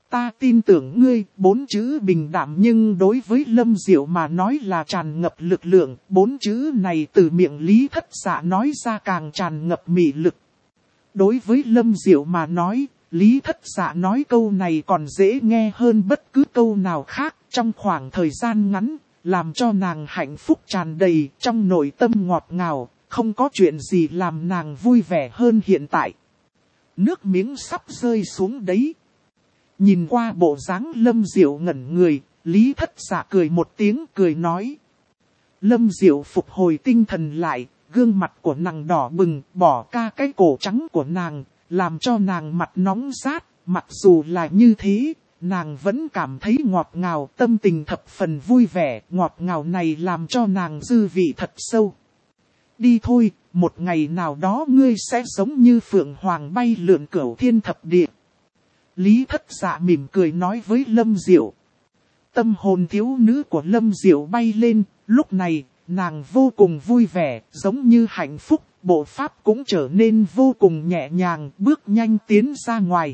S1: Ta tin tưởng ngươi, 4 chữ bình đạm nhưng đối với Lâm Diệu mà nói là tràn ngập lực lượng, 4 chữ này từ miệng Lý Thất Dạ nói ra càng tràn ngập mị lực. Đối với Lâm Diệu mà nói, Lý Thất Dạ nói câu này còn dễ nghe hơn bất cứ câu nào khác trong khoảng thời gian ngắn, làm cho nàng hạnh phúc tràn đầy trong nội tâm ngọt ngào, không có chuyện gì làm nàng vui vẻ hơn hiện tại. Nước miếng sắp rơi xuống đấy. Nhìn qua bộ dáng Lâm Diệu ngẩn người, Lý Thất Dạ cười một tiếng cười nói. Lâm Diệu phục hồi tinh thần lại, gương mặt của nàng đỏ bừng, bỏ ca cái cổ trắng của nàng, làm cho nàng mặt nóng rát, mặc dù là như thế, nàng vẫn cảm thấy ngọt ngào, tâm tình thập phần vui vẻ, ngọt ngào này làm cho nàng dư vị thật sâu. Đi thôi, một ngày nào đó ngươi sẽ giống như phượng hoàng bay lượn cửu thiên thập địa. Lý Thất Dạ mỉm cười nói với Lâm Diệu. Tâm hồn thiếu nữ của Lâm Diệu bay lên, lúc này, nàng vô cùng vui vẻ, giống như hạnh phúc, bộ pháp cũng trở nên vô cùng nhẹ nhàng, bước nhanh tiến ra ngoài.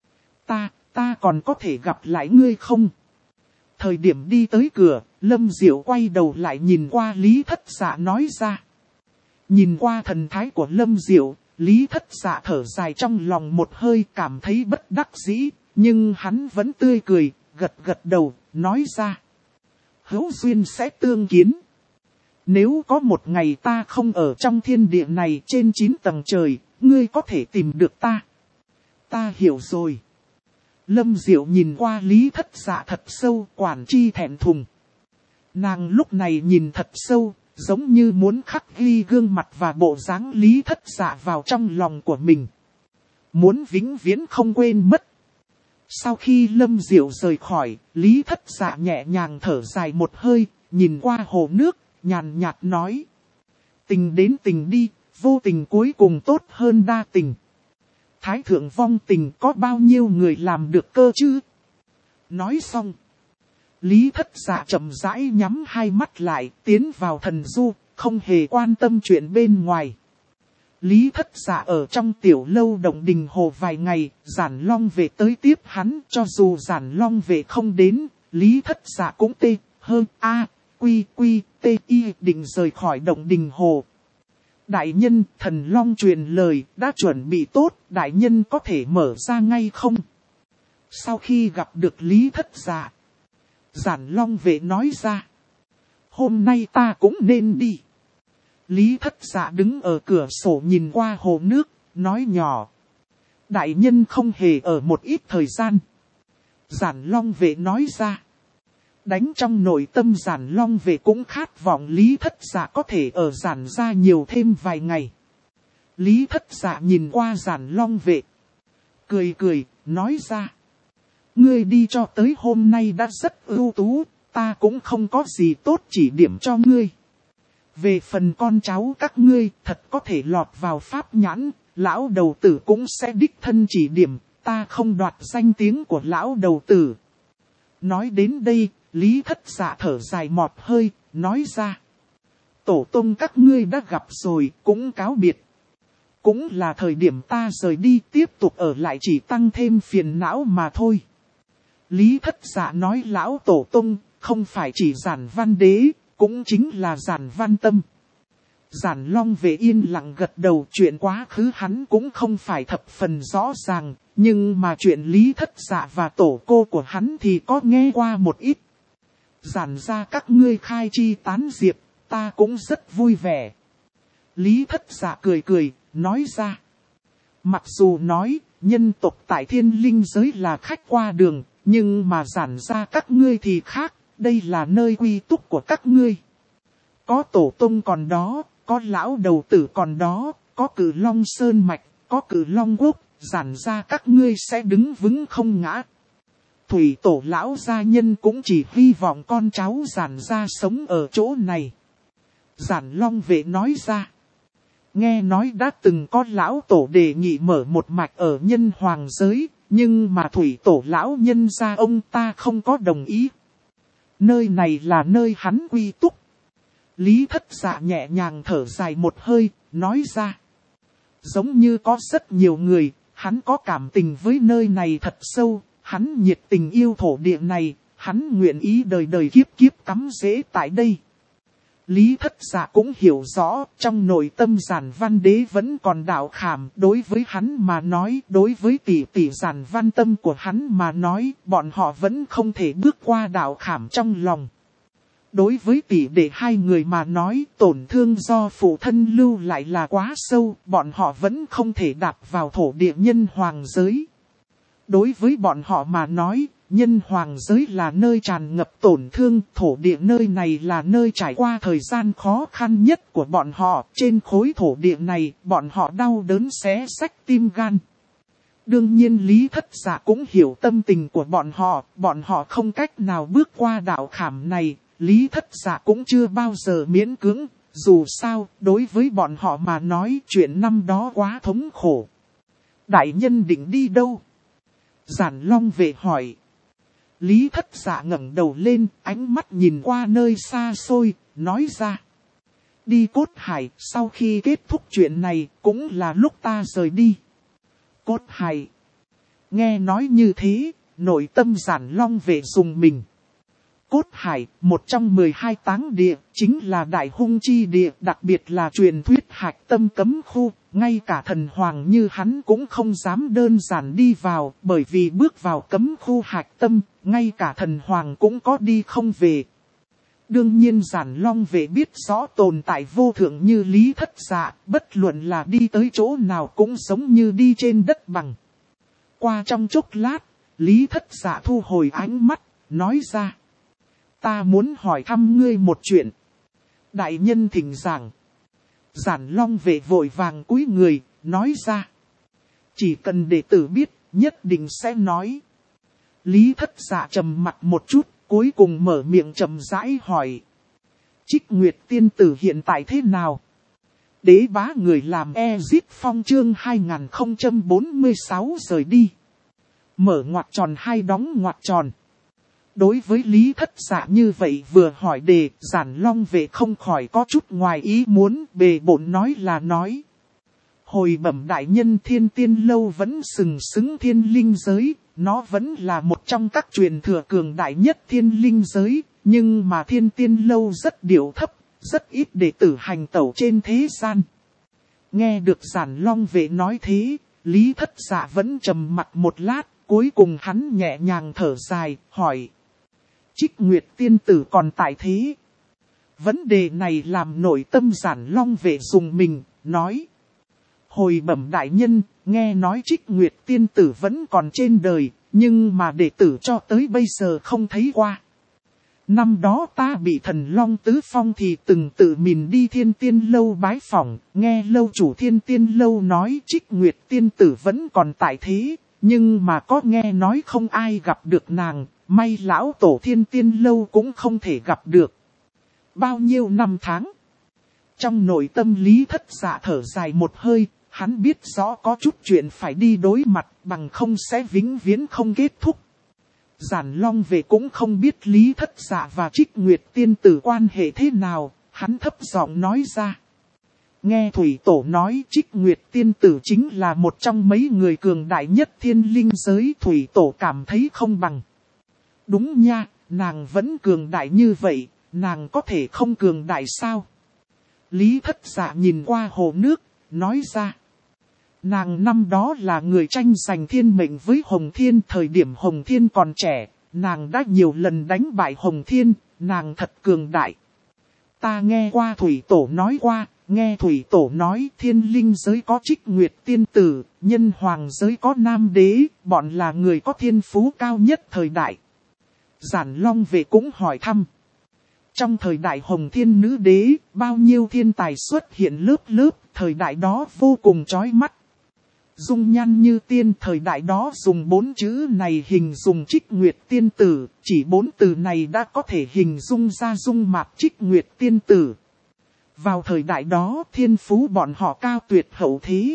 S1: Ta còn có thể gặp lại ngươi không? Thời điểm đi tới cửa, Lâm Diệu quay đầu lại nhìn qua Lý Thất Dạ nói ra. Nhìn qua thần thái của Lâm Diệu, Lý Thất Dạ thở dài trong lòng một hơi cảm thấy bất đắc dĩ, nhưng hắn vẫn tươi cười, gật gật đầu, nói ra. Hữu duyên sẽ tương kiến. Nếu có một ngày ta không ở trong thiên địa này trên 9 tầng trời, ngươi có thể tìm được ta. Ta hiểu rồi. Lâm Diệu nhìn qua Lý Thất Dạ thật sâu, quản chi thẹn thùng. Nàng lúc này nhìn thật sâu, giống như muốn khắc ghi gương mặt và bộ dáng Lý Thất Dạ vào trong lòng của mình. Muốn vĩnh viễn không quên mất. Sau khi Lâm Diệu rời khỏi, Lý Thất Dạ nhẹ nhàng thở dài một hơi, nhìn qua hồ nước, nhàn nhạt nói. Tình đến tình đi, vô tình cuối cùng tốt hơn đa tình. Thái thượng vong tình có bao nhiêu người làm được cơ chứ? Nói xong. Lý Thất Dạ chậm rãi nhắm hai mắt lại, tiến vào thần du, không hề quan tâm chuyện bên ngoài. Lý Thất Dạ ở trong tiểu lâu Động Đình Hồ vài ngày, Giản Long về tới tiếp hắn, cho dù Giản Long về không đến, Lý Thất Dạ cũng định rời khỏi Động Đình Hồ. Đại nhân, thần Long truyền lời, đã chuẩn bị tốt, đại nhân có thể mở ra ngay không? Sau khi gặp được Lý Thất Dạ, Giản Long vệ nói ra. Hôm nay ta cũng nên đi. Lý Thất Dạ đứng ở cửa sổ nhìn qua hồ nước, nói nhỏ. Đại nhân không hề ở một ít thời gian. Giản Long vệ nói ra. Đánh trong nội tâm Giản Long vệ cũng khát vọng Lý Thất Dạ có thể ở Giản gia nhiều thêm vài ngày. Lý Thất Dạ nhìn qua Giản Long vệ. Cười, nói ra. Ngươi đi cho tới hôm nay đã rất ưu tú, ta cũng không có gì tốt chỉ điểm cho ngươi. Về phần con cháu các ngươi thật có thể lọt vào pháp nhãn, lão đầu tử cũng sẽ đích thân chỉ điểm, ta không đoạt danh tiếng của lão đầu tử. Nói đến đây, Lý Thất Dạ thở dài một hơi, nói ra. Tổ tông các ngươi đã gặp rồi, cũng cáo biệt. Cũng là thời điểm ta rời đi tiếp tục ở lại chỉ tăng thêm phiền não mà thôi. Lý Thất Dạ nói lão tổ tông, không phải chỉ Giản Văn Đế, cũng chính là Giản Văn Tâm. Giản Long về yên lặng gật đầu, chuyện quá khứ hắn cũng không phải thập phần rõ ràng, nhưng mà chuyện Lý Thất Dạ và tổ cô của hắn thì có nghe qua một ít. Giản ra các ngươi khai chi tán diệp, ta cũng rất vui vẻ. Lý Thất Dạ cười, nói ra. Mặc dù nói, nhân tộc tại Thiên Linh giới là khách qua đường, nhưng mà Giản ra các ngươi thì khác, đây là nơi quy túc của các ngươi. Có tổ tông còn đó, có lão đầu tử còn đó, có Cử Long Sơn Mạch, có Cử Long Quốc, Giản ra các ngươi sẽ đứng vững không ngã. Thủy tổ lão gia nhân cũng chỉ hy vọng con cháu Giản ra sống ở chỗ này. Giản Long vệ nói ra. Nghe nói đã từng có lão tổ đề nghị mở một mạch ở nhân hoàng giới, nhưng mà thủy tổ lão nhân gia ông ta không có đồng ý. Nơi này là nơi hắn quy túc. Lý Thất Dạ nhẹ nhàng thở dài một hơi, nói ra. Giống như có rất nhiều người, hắn có cảm tình với nơi này thật sâu, Hắn nhiệt tình yêu thổ địa này, hắn nguyện ý đời đời kiếp kiếp cắm rễ tại đây. Lý Thất Dạ cũng hiểu rõ, trong nội tâm Giản Văn Đế vẫn còn đạo khảm. Đối với hắn mà nói, đối với tỷ tỷ Giản Văn Tâm của hắn mà nói, bọn họ vẫn không thể bước qua đạo khảm trong lòng. Đối với tỷ đệ hai người mà nói, tổn thương do phụ thân lưu lại là quá sâu, bọn họ vẫn không thể đạp vào thổ địa nhân hoàng giới. Đối với bọn họ mà nói, nhân hoàng giới là nơi tràn ngập tổn thương, thổ địa nơi này là nơi trải qua thời gian khó khăn nhất của bọn họ. Trên khối thổ địa này, bọn họ đau đớn xé xách tim gan. Đương nhiên Lý Thất Dạ cũng hiểu tâm tình của bọn họ không cách nào bước qua đạo khảm này. Lý Thất Dạ cũng chưa bao giờ miễn cưỡng, dù sao, đối với bọn họ mà nói chuyện năm đó quá thống khổ. Đại nhân định đi đâu? Giản Long Vệ hỏi. Lý Thất Dạ ngẩng đầu lên, ánh mắt nhìn qua nơi xa xôi, nói ra. Đi Cốt Hải, sau khi kết thúc chuyện này, cũng là lúc ta rời đi. Cốt Hải. Nghe nói như thế, nội tâm Giản Long Vệ rùng mình. Cốt Hải, một trong 12 táng địa, chính là đại hung chi địa, đặc biệt là truyền thuyết hạch tâm cấm khu, ngay cả thần hoàng như hắn cũng không dám đơn giản đi vào, bởi vì bước vào cấm khu hạch tâm, ngay cả thần hoàng cũng có đi không về. Đương nhiên Giản Long Vệ biết rõ tồn tại vô thượng như Lý Thất Dạ, bất luận là đi tới chỗ nào cũng giống như đi trên đất bằng. Qua trong chốc lát, Lý Thất Dạ thu hồi ánh mắt, nói ra. Ta muốn hỏi thăm ngươi một chuyện. Đại nhân thỉnh giảng. Giản Long Vệ vội vàng cúi người, nói ra. Chỉ cần đệ tử biết, nhất định sẽ nói. Lý Thất Dạ trầm mặt một chút, cuối cùng mở miệng trầm rãi hỏi. Trích Nguyệt tiên tử hiện tại thế nào? Đế bá người làm Ezit Phong chương 2046 rời đi. Mở ngoặc tròn hai đóng ngoặc tròn. Đối với Lý Thất Dạ như vậy vừa hỏi đề, Giản Long Vệ không khỏi có chút ngoài ý muốn, bề bộn nói là nói. Hồi bẩm đại nhân Thiên Tiên Lâu vẫn sừng sững thiên linh giới, nó vẫn là một trong các truyền thừa cường đại nhất thiên linh giới, nhưng mà Thiên Tiên Lâu rất điệu thấp, rất ít đệ tử hành tẩu trên thế gian. Nghe được Giản Long Vệ nói thế, Lý Thất Dạ vẫn trầm mặc một lát, cuối cùng hắn nhẹ nhàng thở dài, hỏi. Trích Nguyệt tiên tử còn tại thế. Vấn đề này làm nội tâm Giản Long Vệ dùng mình, nói. Hồi bẩm đại nhân, nghe nói Trích Nguyệt tiên tử vẫn còn trên đời, nhưng mà đệ tử cho tới bây giờ không thấy qua. Năm đó ta bị thần Long Tứ Phong thì từng tự mình đi Thiên Tiên Lâu bái phỏng, nghe lâu chủ Thiên Tiên Lâu nói Trích Nguyệt tiên tử vẫn còn tại thế, nhưng mà có nghe nói không ai gặp được nàng. May lão tổ Thiên Tiên Lâu cũng không thể gặp được. Bao nhiêu năm tháng? Trong nội tâm Lý Thất Dạ thở dài một hơi, hắn biết rõ có chút chuyện phải đi đối mặt, bằng không sẽ vĩnh viễn không kết thúc. Giản Long Vệ cũng không biết Lý Thất Dạ và Trích Nguyệt tiên tử quan hệ thế nào, hắn thấp giọng nói ra. Nghe Thủy Tổ nói Trích Nguyệt tiên tử chính là một trong mấy người cường đại nhất thiên linh giới, Thủy Tổ cảm thấy không bằng. Đúng nha, nàng vẫn cường đại như vậy, nàng có thể không cường đại sao? Lý Thất Dạ nhìn qua hồ nước, nói ra. Nàng năm đó là người tranh giành thiên mệnh với Hồng Thiên, thời điểm Hồng Thiên còn trẻ, nàng đã nhiều lần đánh bại Hồng Thiên, nàng thật cường đại. Ta nghe qua Thủy Tổ nói qua, nghe Thủy Tổ nói thiên linh giới có Trích Nguyệt tiên tử, nhân hoàng giới có Nam Đế, bọn là người có thiên phú cao nhất thời đại. Giản Long Vệ cũng hỏi thăm. Trong thời đại Hồng Thiên Nữ Đế, bao nhiêu thiên tài xuất hiện lớp lớp, thời đại đó vô cùng chói mắt. Dung nhan như tiên, thời đại đó dùng 4 chữ này hình dung Trích Nguyệt tiên tử, chỉ 4 từ này đã có thể hình dung ra dung mạo Trích Nguyệt tiên tử. Vào thời đại đó thiên phú bọn họ cao tuyệt hậu thế.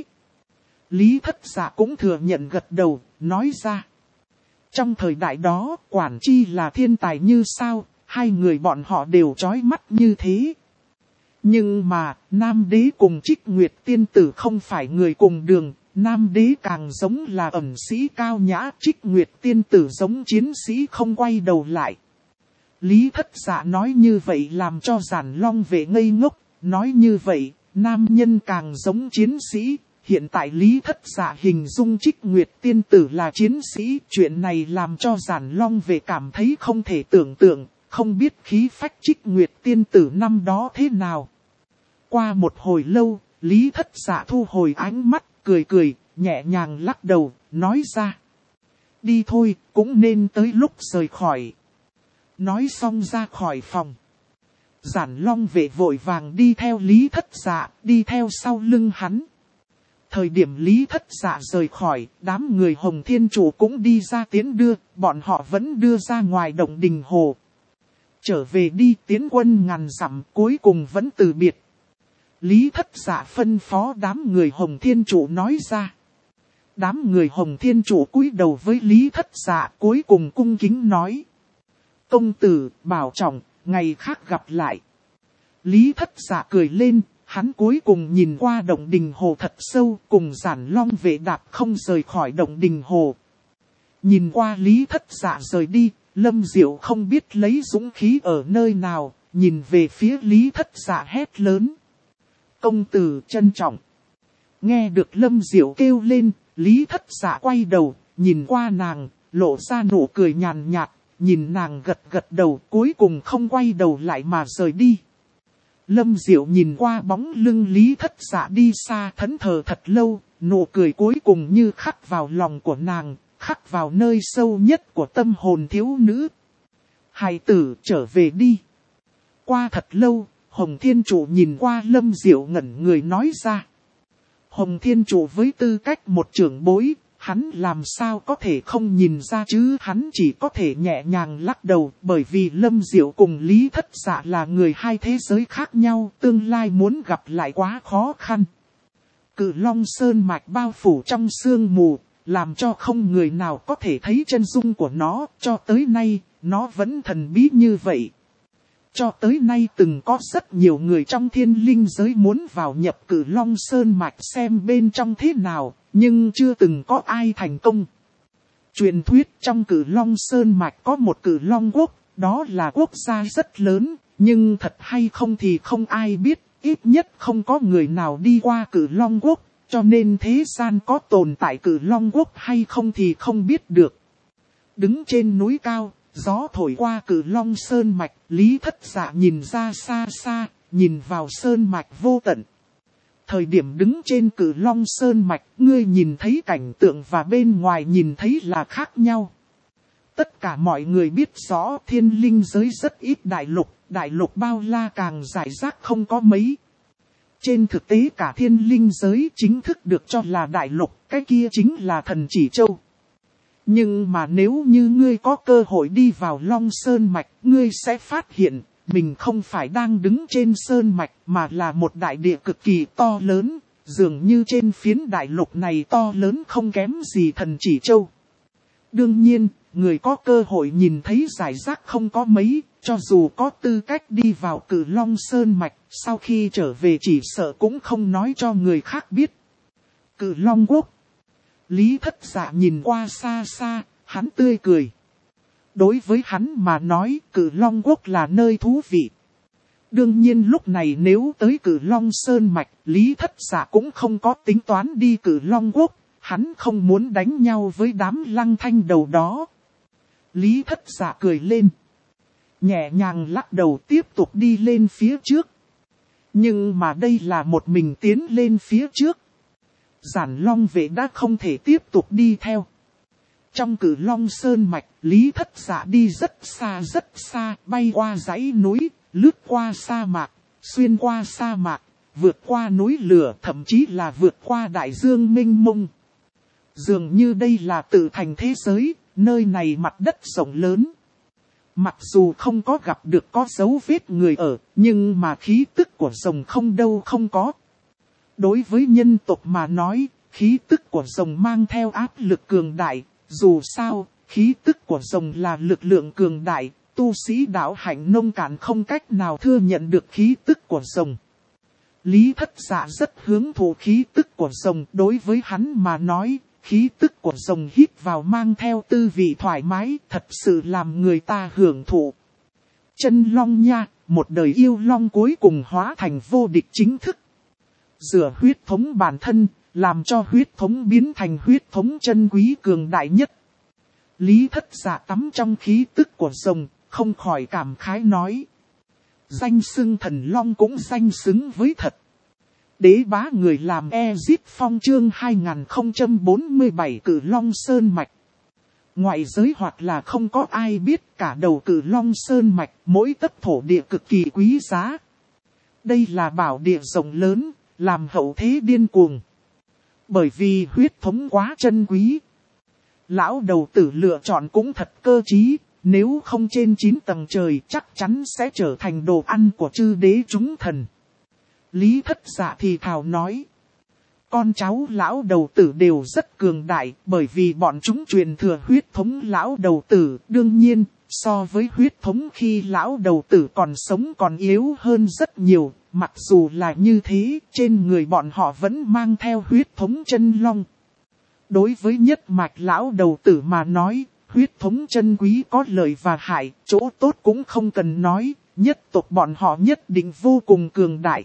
S1: Lý Thất Dạ cũng thừa nhận gật đầu, nói ra. Trong thời đại đó, quản chi là thiên tài như sao, hai người bọn họ đều chói mắt như thế. Nhưng mà, Nam Đế cùng Trích Nguyệt tiên tử không phải người cùng đường, Nam đế càng giống là ẩn sĩ cao nhã, Trích Nguyệt tiên tử giống chiến sĩ không quay đầu lại. Lý Thất Dạ nói như vậy làm cho Giản Long Vệ ngây ngốc, nói như vậy, nam nhân càng giống chiến sĩ. Hiện tại Lý Thất Dạ hình dung Trích Nguyệt tiên tử là chiến sĩ, chuyện này làm cho Giản Long Vệ cảm thấy không thể tưởng tượng, không biết khí phách Trích Nguyệt tiên tử năm đó thế nào. Qua một hồi lâu, Lý Thất Dạ thu hồi ánh mắt, cười cười, nhẹ nhàng lắc đầu, nói ra. Đi thôi, cũng nên tới lúc rời khỏi. Nói xong ra khỏi phòng. Giản Long Vệ vội vàng đi theo Lý Thất Dạ, đi theo sau lưng hắn. Thời điểm Lý Thất Dạ rời khỏi, đám người Hồng Thiên Chủ cũng đi ra tiến đưa, bọn họ vẫn đưa ra ngoài động đình hồ. Trở về đi, tiến quân ngàn dặm, cuối cùng vẫn từ biệt. Lý Thất Dạ phân phó đám người Hồng Thiên Chủ nói ra. Đám người Hồng Thiên Chủ cúi đầu với Lý Thất Dạ, cuối cùng cung kính nói. Công tử, bảo trọng, ngày khác gặp lại. Lý Thất Dạ cười lên, hắn cuối cùng nhìn qua động đình hồ thật sâu, cùng Giản Long Vệ đạp không rời khỏi động đình hồ. Nhìn qua Lý Thất Dạ rời đi, Lâm Diệu không biết lấy dũng khí ở nơi nào, nhìn về phía Lý Thất Dạ hét lớn. Công tử trân trọng. Nghe được Lâm Diệu kêu lên, Lý Thất Dạ quay đầu, nhìn qua nàng, lộ ra nụ cười nhàn nhạt, nhìn nàng gật gật đầu, cuối cùng không quay đầu lại mà rời đi. Lâm Diệu nhìn qua bóng lưng Lý Thất Dạ đi xa, thẫn thờ thật lâu, nụ cười cuối cùng như khắc vào lòng của nàng, khắc vào nơi sâu nhất của tâm hồn thiếu nữ. Hài tử trở về đi. Qua thật lâu, Hồng Thiên Chủ nhìn qua Lâm Diệu ngẩn người nói ra. Hồng Thiên Chủ với tư cách một trưởng bối, hắn làm sao có thể không nhìn ra chứ, hắn chỉ có thể nhẹ nhàng lắc đầu, bởi vì Lâm Diệu cùng Lý Thất Dạ là người hai thế giới khác nhau, tương lai muốn gặp lại quá khó khăn. Cự Long Sơn mạch bao phủ trong sương mù, làm cho không người nào có thể thấy chân dung của nó, cho tới nay, nó vẫn thần bí như vậy. Cho tới nay từng có rất nhiều người trong thiên linh giới muốn vào nhập Cự Long Sơn mạch xem bên trong thế nào, nhưng chưa từng có ai thành công. Truyền thuyết trong Cự Long Sơn mạch có một Cự Long quốc, đó là quốc gia rất lớn, nhưng thật hay không thì không ai biết, ít nhất không có người nào đi qua Cự Long quốc, cho nên thế gian có tồn tại Cự Long quốc hay không thì không biết được. Đứng trên núi cao, gió thổi qua Cự Long Sơn mạch, Lý Thất Dạ nhìn ra xa xa, nhìn vào sơn mạch vô tận. Thời điểm đứng trên Cự Long Sơn mạch, ngươi nhìn thấy cảnh tượng và bên ngoài nhìn thấy là khác nhau. Tất cả mọi người biết rõ thiên linh giới rất ít đại lục bao la càng rải rác không có mấy. Trên thực tế cả thiên linh giới chính thức được cho là đại lục, cái kia chính là Thần Chỉ Châu. Nhưng mà nếu như ngươi có cơ hội đi vào Long Sơn mạch, ngươi sẽ phát hiện, mình không phải đang đứng trên sơn mạch mà là một đại địa cực kỳ to lớn, dường như trên phiến đại lục này to lớn không kém gì Thần Chỉ Châu. Đương nhiên, người có cơ hội nhìn thấy giải rác không có mấy, cho dù có tư cách đi vào Cự Long Sơn mạch, sau khi trở về chỉ sợ cũng không nói cho người khác biết. Cự Long Quốc. Lý Thất Dạ nhìn qua xa xa, hắn tươi cười. Đối với hắn mà nói, Cự Long Quốc là nơi thú vị. Đương nhiên lúc này nếu tới Cự Long Sơn mạch, Lý Thất Dạ cũng không có tính toán đi Cự Long Quốc, hắn không muốn đánh nhau với đám lăng thanh đầu đó. Lý Thất Dạ cười lên, nhẹ nhàng lắc đầu tiếp tục đi lên phía trước. Nhưng mà đây là một mình tiến lên phía trước. Giản Long Vệ đã không thể tiếp tục đi theo. Trong Cự Long Sơn mạch, Lý Thất Dạ đi rất xa, bay qua dãy núi, lướt qua sa mạc, xuyên qua sa mạc, vượt qua núi lửa, thậm chí là vượt qua đại dương mênh mông. Dường như đây là tự thành thế giới, nơi này mặt đất rộng lớn. Mặc dù không có gặp được có dấu vết người ở, nhưng mà khí tức của rồng không đâu không có. Đối với nhân tộc mà nói, khí tức của rồng mang theo áp lực cường đại. Dù sao, khí tức của rồng là lực lượng cường đại, tu sĩ đạo hạnh nông cạn không cách nào thừa nhận được khí tức của rồng. Lý Thất Dạ rất hưởng thụ khí tức của rồng, đối với hắn mà nói, khí tức của rồng hít vào mang theo tư vị thoải mái, thật sự làm người ta hưởng thụ. Chân long nha, một đời yêu long cuối cùng hóa thành vô địch chính thức. Rửa huyết thống bản thân, làm cho huyết thống biến thành huyết thống chân quý cường đại nhất. Lý Thất Dạ tắm trong khí tức của rồng, không khỏi cảm khái nói. Danh xưng thần long cũng danh xứng với thật. Đế bá người làm Ezip Phong chương 2047 Cử Long Sơn Mạch. Ngoại giới hoặc là không có ai biết cả đầu Cử Long Sơn Mạch, mỗi tấc thổ địa cực kỳ quý giá. Đây là bảo địa rộng lớn, làm hậu thế điên cuồng. Bởi vì huyết thống quá chân quý. Lão đầu tử lựa chọn cũng thật cơ trí, nếu không trên 9 tầng trời chắc chắn sẽ trở thành đồ ăn của chư đế chúng thần. Lý Thất Dạ thì thào nói. Con cháu lão đầu tử đều rất cường đại, bởi vì bọn chúng truyền thừa huyết thống lão đầu tử. Đương nhiên, so với huyết thống khi lão đầu tử còn sống còn yếu hơn rất nhiều. Mặc dù là như thế, trên người bọn họ vẫn mang theo huyết thống chân long. Đối với nhất mạch lão đầu tử mà nói, huyết thống chân quý có lợi và hại, chỗ tốt cũng không cần nói, nhất tộc bọn họ nhất định vô cùng cường đại.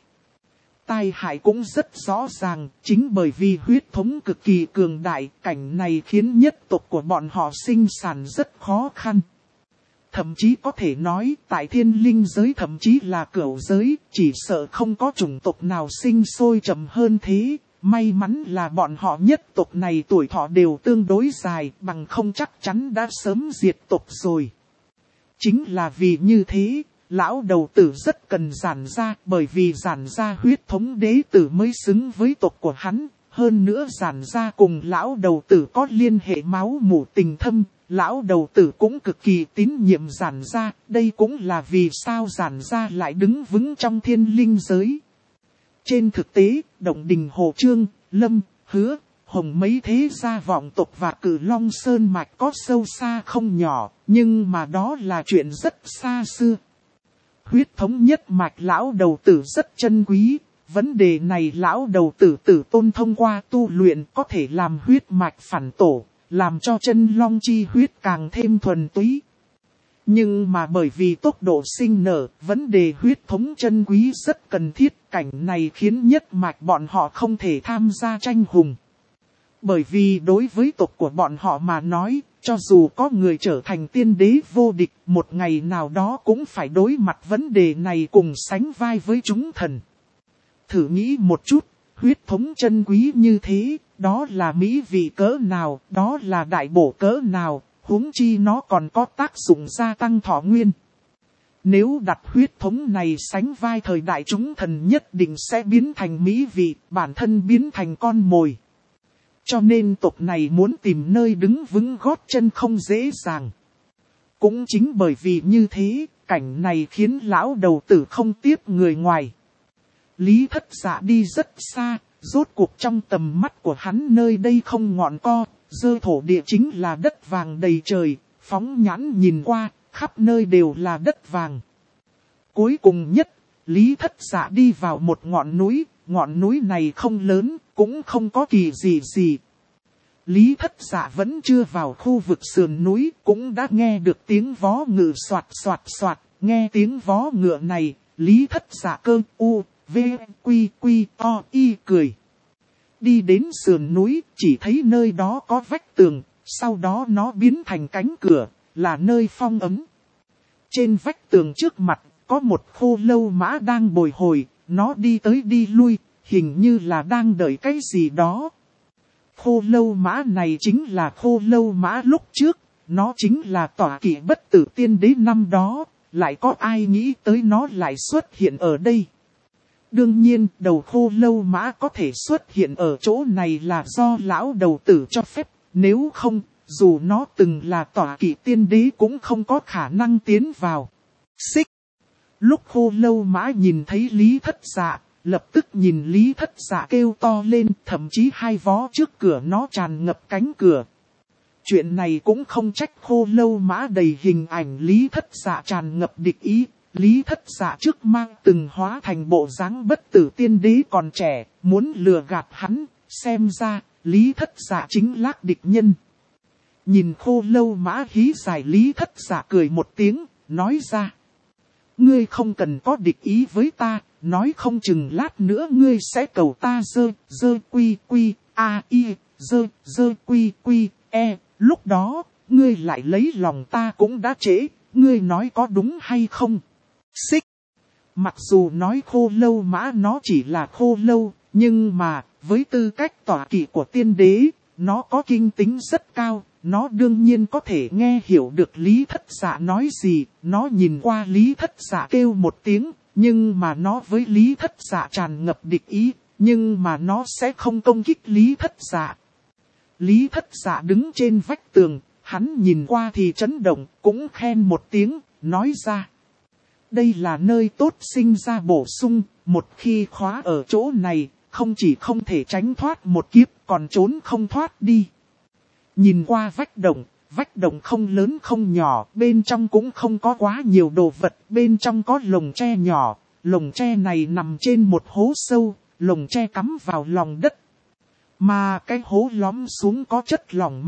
S1: Tai hại cũng rất rõ ràng, chính bởi vì huyết thống cực kỳ cường đại, cảnh này khiến nhất tộc của bọn họ sinh sản rất khó khăn. Thậm chí có thể nói, tại thiên linh giới thậm chí là cửu giới, chỉ sợ không có chủng tộc nào sinh sôi chậm hơn thế. May mắn là bọn họ nhất tộc này tuổi thọ đều tương đối dài, bằng không chắc chắn đã sớm diệt tộc rồi. Chính là vì như thế, lão đầu tử rất cần giản gia, bởi vì giản gia huyết thống đế tử mới xứng với tộc của hắn. Hơn nữa giản gia cùng lão đầu tử có liên hệ máu mủ tình thâm, lão đầu tử cũng cực kỳ tín nhiệm giản gia, đây cũng là vì sao giản gia lại đứng vững trong thiên linh giới. Trên thực tế, Động Đình Hồ Trương, Lâm, Hứa, Hồng mấy thế gia vọng tộc và Cử Long Sơn Mạch có sâu xa không nhỏ, nhưng mà đó là chuyện rất xa xưa. Huyết thống nhất mạch lão đầu tử rất chân quý, vấn đề này lão đầu tử tử tôn thông qua tu luyện có thể làm huyết mạch phản tổ, làm cho chân long chi huyết càng thêm thuần túy. Nhưng mà bởi vì tốc độ sinh nở, vấn đề huyết thống chân quý rất cần thiết, cảnh này khiến nhất mạch bọn họ không thể tham gia tranh hùng. Bởi vì đối với tộc của bọn họ mà nói, cho dù có người trở thành tiên đế vô địch, một ngày nào đó cũng phải đối mặt vấn đề này cùng sánh vai với chúng thần. Thử nghĩ một chút, huyết thống chân quý như thế, đó là mỹ vị cỡ nào, đó là đại bổ cỡ nào, huống chi nó còn có tác dụng gia tăng thọ nguyên. Nếu đặt huyết thống này sánh vai thời đại chúng thần nhất định sẽ biến thành mỹ vị, bản thân biến thành con mồi. Cho nên tộc này muốn tìm nơi đứng vững gót chân không dễ dàng. Cũng chính bởi vì như thế, cảnh này khiến lão đầu tử không tiếp người ngoài. Lý Thất Dạ đi rất xa, rốt cuộc trong tầm mắt của hắn nơi đây không ngọn co, dơ thổ địa chính là đất vàng đầy trời, phóng nhãn nhìn qua, khắp nơi đều là đất vàng. Cuối cùng nhất, Lý Thất Dạ đi vào một ngọn núi này không lớn, cũng không có kỳ gì. Lý Thất Dạ vẫn chưa vào khu vực sườn núi, cũng đã nghe được tiếng vó ngựa soạt soạt, nghe tiếng vó ngựa này, Lý Thất Dạ cơ u, v, quy, o, y cười. Đi đến sườn núi, chỉ thấy nơi đó có vách tường, sau đó nó biến thành cánh cửa, là nơi phong ấm. Trên vách tường trước mặt, có một khô lâu mã đang bồi hồi, nó đi tới đi lui, hình như là đang đợi cái gì đó. Khô lâu mã này chính là khô lâu mã lúc trước, nó chính là tọa kỵ bất tử tiên đế năm đó, lại có ai nghĩ tới nó lại xuất hiện ở đây. Đương nhiên, đầu khô lâu mã có thể xuất hiện ở chỗ này là do lão đầu tử cho phép, nếu không, dù nó từng là tọa kỵ tiên đế cũng không có khả năng tiến vào. Xích! Lúc khô lâu mã nhìn thấy Lý Thất Dạ, lập tức nhìn Lý Thất Dạ kêu to lên, thậm chí hai vó trước cửa nó tràn ngập cánh cửa. Chuyện này cũng không trách khô lâu mã đầy hình ảnh Lý Thất Dạ tràn ngập địch ý, Lý Thất Dạ trước mang từng hóa thành bộ dáng bất tử tiên đế còn trẻ, muốn lừa gạt hắn, xem ra, Lý Thất Dạ chính Lác địch nhân. Nhìn Khô Lâu Mã hí dài, Lý Thất Dạ cười một tiếng, nói ra. Ngươi không cần có địch ý với ta, nói không chừng lát nữa ngươi sẽ cầu ta dơ quy quy, a i, dơ quy quy, e, lúc đó, ngươi lại lấy lòng ta cũng đã trễ, ngươi nói có đúng hay không? Xích. Mặc dù nói Khô Lâu Mã nó chỉ là khô lâu, nhưng mà, với tư cách tọa kỵ của tiên đế, nó có kinh tính rất cao, nó đương nhiên có thể nghe hiểu được Lý Thất Dạ nói gì, nó nhìn qua Lý Thất Dạ kêu một tiếng, nhưng mà nó với Lý Thất Dạ tràn ngập địch ý, nhưng mà nó sẽ không công kích Lý Thất Dạ. Lý Thất Dạ đứng trên vách tường, hắn nhìn qua thì chấn động, cũng khen một tiếng, nói ra. Đây là nơi tốt sinh ra bổ sung, một khi khóa ở chỗ này, không chỉ không thể tránh thoát một kiếp, còn trốn không thoát đi. Nhìn qua vách động không lớn không nhỏ, bên trong cũng không có quá nhiều đồ vật, bên trong có lồng tre nhỏ, lồng tre này nằm trên một hố sâu, lồng tre cắm vào lòng đất. Mà cái hố lõm xuống có chất lỏng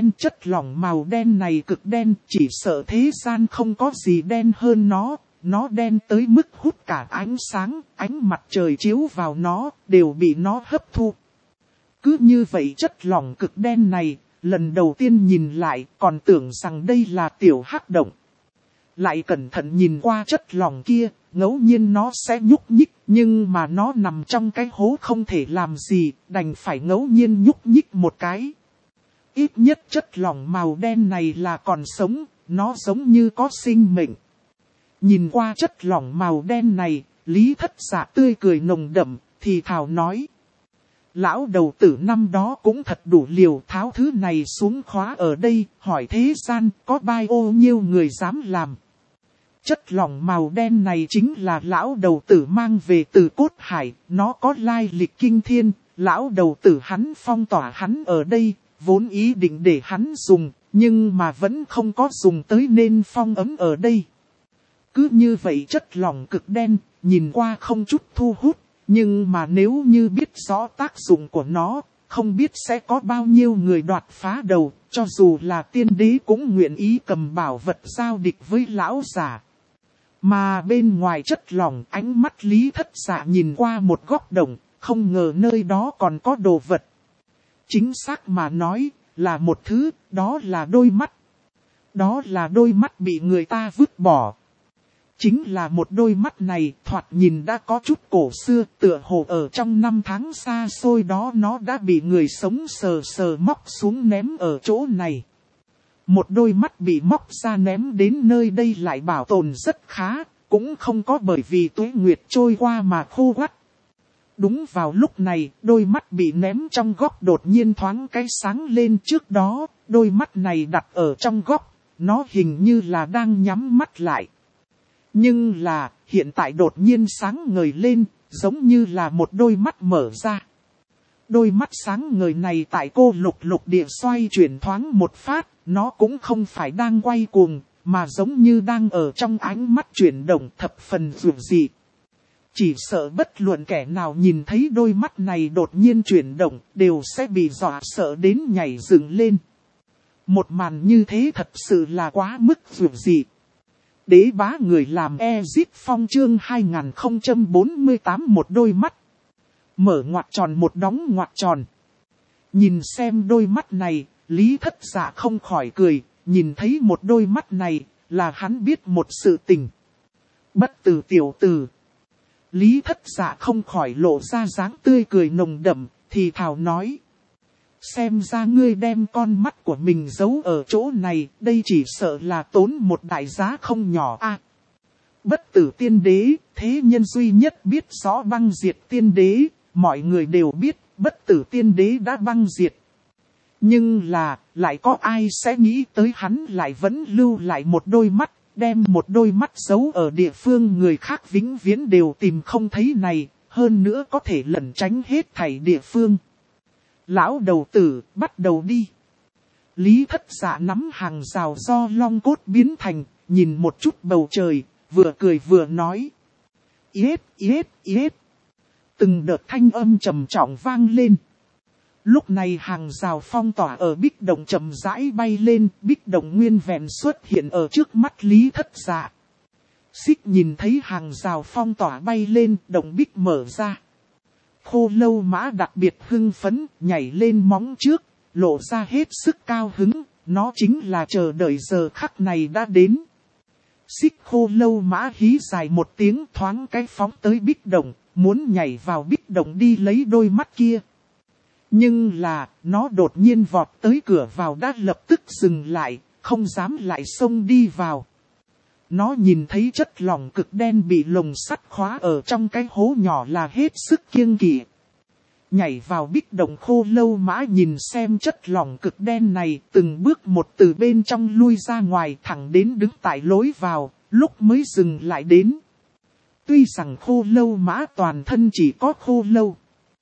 S1: màu đen này cực đen, chỉ sợ thế gian không có gì đen hơn nó đen tới mức hút cả ánh sáng, ánh mặt trời chiếu vào nó, đều bị nó hấp thu. Cứ như vậy chất lỏng cực đen này, lần đầu tiên nhìn lại còn tưởng rằng đây là tiểu hắc động. Lại cẩn thận nhìn qua chất lỏng kia, ngẫu nhiên nó sẽ nhúc nhích, nhưng mà nó nằm trong cái hố không thể làm gì, đành phải ngẫu nhiên nhúc nhích một cái. Ít nhất chất lỏng màu đen này là còn sống, nó giống như có sinh mệnh. Nhìn qua chất lỏng màu đen này, Lý Thất Dạ tươi cười nồng đậm, thì thào nói. Lão đầu tử năm đó cũng thật đủ liều, tháo thứ này xuống khóa ở đây, hỏi thế gian có bao nhiêu người dám làm. Chất lỏng màu đen này chính là lão đầu tử mang về từ cốt hải, nó có lai lịch kinh thiên, lão đầu tử hắn phong tỏa hắn ở đây, vốn ý định để hắn dùng, nhưng mà vẫn không có dùng tới nên phong ấm ở đây. Cứ như vậy chất lỏng cực đen, nhìn qua không chút thu hút, nhưng mà nếu như biết rõ tác dụng của nó, không biết sẽ có bao nhiêu người đoạt phá đầu, cho dù là tiên đế cũng nguyện ý cầm bảo vật giao địch với lão giả. Mà bên ngoài chất lỏng, ánh mắt Lý Thất Dạ nhìn qua một góc đồng, không ngờ nơi đó còn có đồ vật. Chính xác mà nói, là một thứ, đó là đôi mắt. Đó là đôi mắt bị người ta vứt bỏ. Chính là một đôi mắt này, thoạt nhìn đã có chút cổ xưa, tựa hồ ở trong năm tháng xa xôi đó nó đã bị người sống sờ móc xuống ném ở chỗ này. Một đôi mắt bị móc ra ném đến nơi đây lại bảo tồn rất khá, cũng không có bởi vì tuế nguyệt trôi qua mà khô quắt. Đúng vào lúc này, đôi mắt bị ném trong góc đột nhiên thoáng cái sáng lên. Trước đó, đôi mắt này đặt ở trong góc, nó hình như là đang nhắm mắt lại. Nhưng là, hiện tại đột nhiên sáng ngời lên, giống như là một đôi mắt mở ra. Đôi mắt sáng ngời này tại cô lục địa xoay chuyển thoáng một phát, nó cũng không phải đang quay cuồng, mà giống như đang ở trong ánh mắt chuyển động thập phần dịu dị. Chỉ sợ bất luận kẻ nào nhìn thấy đôi mắt này đột nhiên chuyển động, đều sẽ bị dọa sợ đến nhảy dựng lên. Một màn như thế thật sự là quá mức dịu dị. Đế bá người làm Ezip Phong chương 2048 một đôi mắt. Mở ngoặc tròn một đóng ngoặc tròn. Nhìn xem đôi mắt này, Lý Thất Dạ không khỏi cười, nhìn thấy một đôi mắt này, là hắn biết một sự tình. Bất tử tiểu tử. Lý Thất Dạ không khỏi lộ ra dáng tươi cười nồng đậm, thì thào nói. Xem ra ngươi đem con mắt của mình giấu ở chỗ này, đây chỉ sợ là tốn một đại giá không nhỏ a. Bất tử tiên đế, thế nhân duy nhất biết rõ băng diệt tiên đế, mọi người đều biết bất tử tiên đế đã băng diệt. Nhưng là, lại có ai sẽ nghĩ tới hắn lại vẫn lưu lại một đôi mắt, đem một đôi mắt giấu ở địa phương người khác vĩnh viễn đều tìm không thấy này, hơn nữa có thể lẩn tránh hết thảy địa phương. Lão đầu tử, bắt đầu đi. Lý Thất Dạ nắm hàng rào do long cốt biến thành, nhìn một chút bầu trời, vừa cười vừa nói. Yết, yết, yết. Từng đợt thanh âm trầm trọng vang lên. Lúc này hàng rào phong tỏa ở bích động chậm rãi bay lên, bích động nguyên vẹn xuất hiện ở trước mắt Lý Thất Dạ. Xích nhìn thấy hàng rào phong tỏa bay lên, động bích mở ra. Khô Lâu Mã đặc biệt hưng phấn, nhảy lên móng trước, lộ ra hết sức cao hứng, nó chính là chờ đợi giờ khắc này đã đến. Xích Khô Lâu Mã hí dài một tiếng thoáng cái phóng tới bích động, muốn nhảy vào bích động đi lấy đôi mắt kia. Nhưng là, nó đột nhiên vọt tới cửa vào đã lập tức dừng lại, không dám lại xông đi vào. Nó nhìn thấy chất lỏng cực đen bị lồng sắt khóa ở trong cái hố nhỏ là hết sức kiêng kỵ. Nhảy vào bích động Khô Lâu Mã nhìn xem chất lỏng cực đen này từng bước một từ bên trong lui ra ngoài thẳng đến đứng tại lối vào, lúc mới dừng lại đến. Tuy rằng Khô Lâu Mã toàn thân chỉ có khô lâu.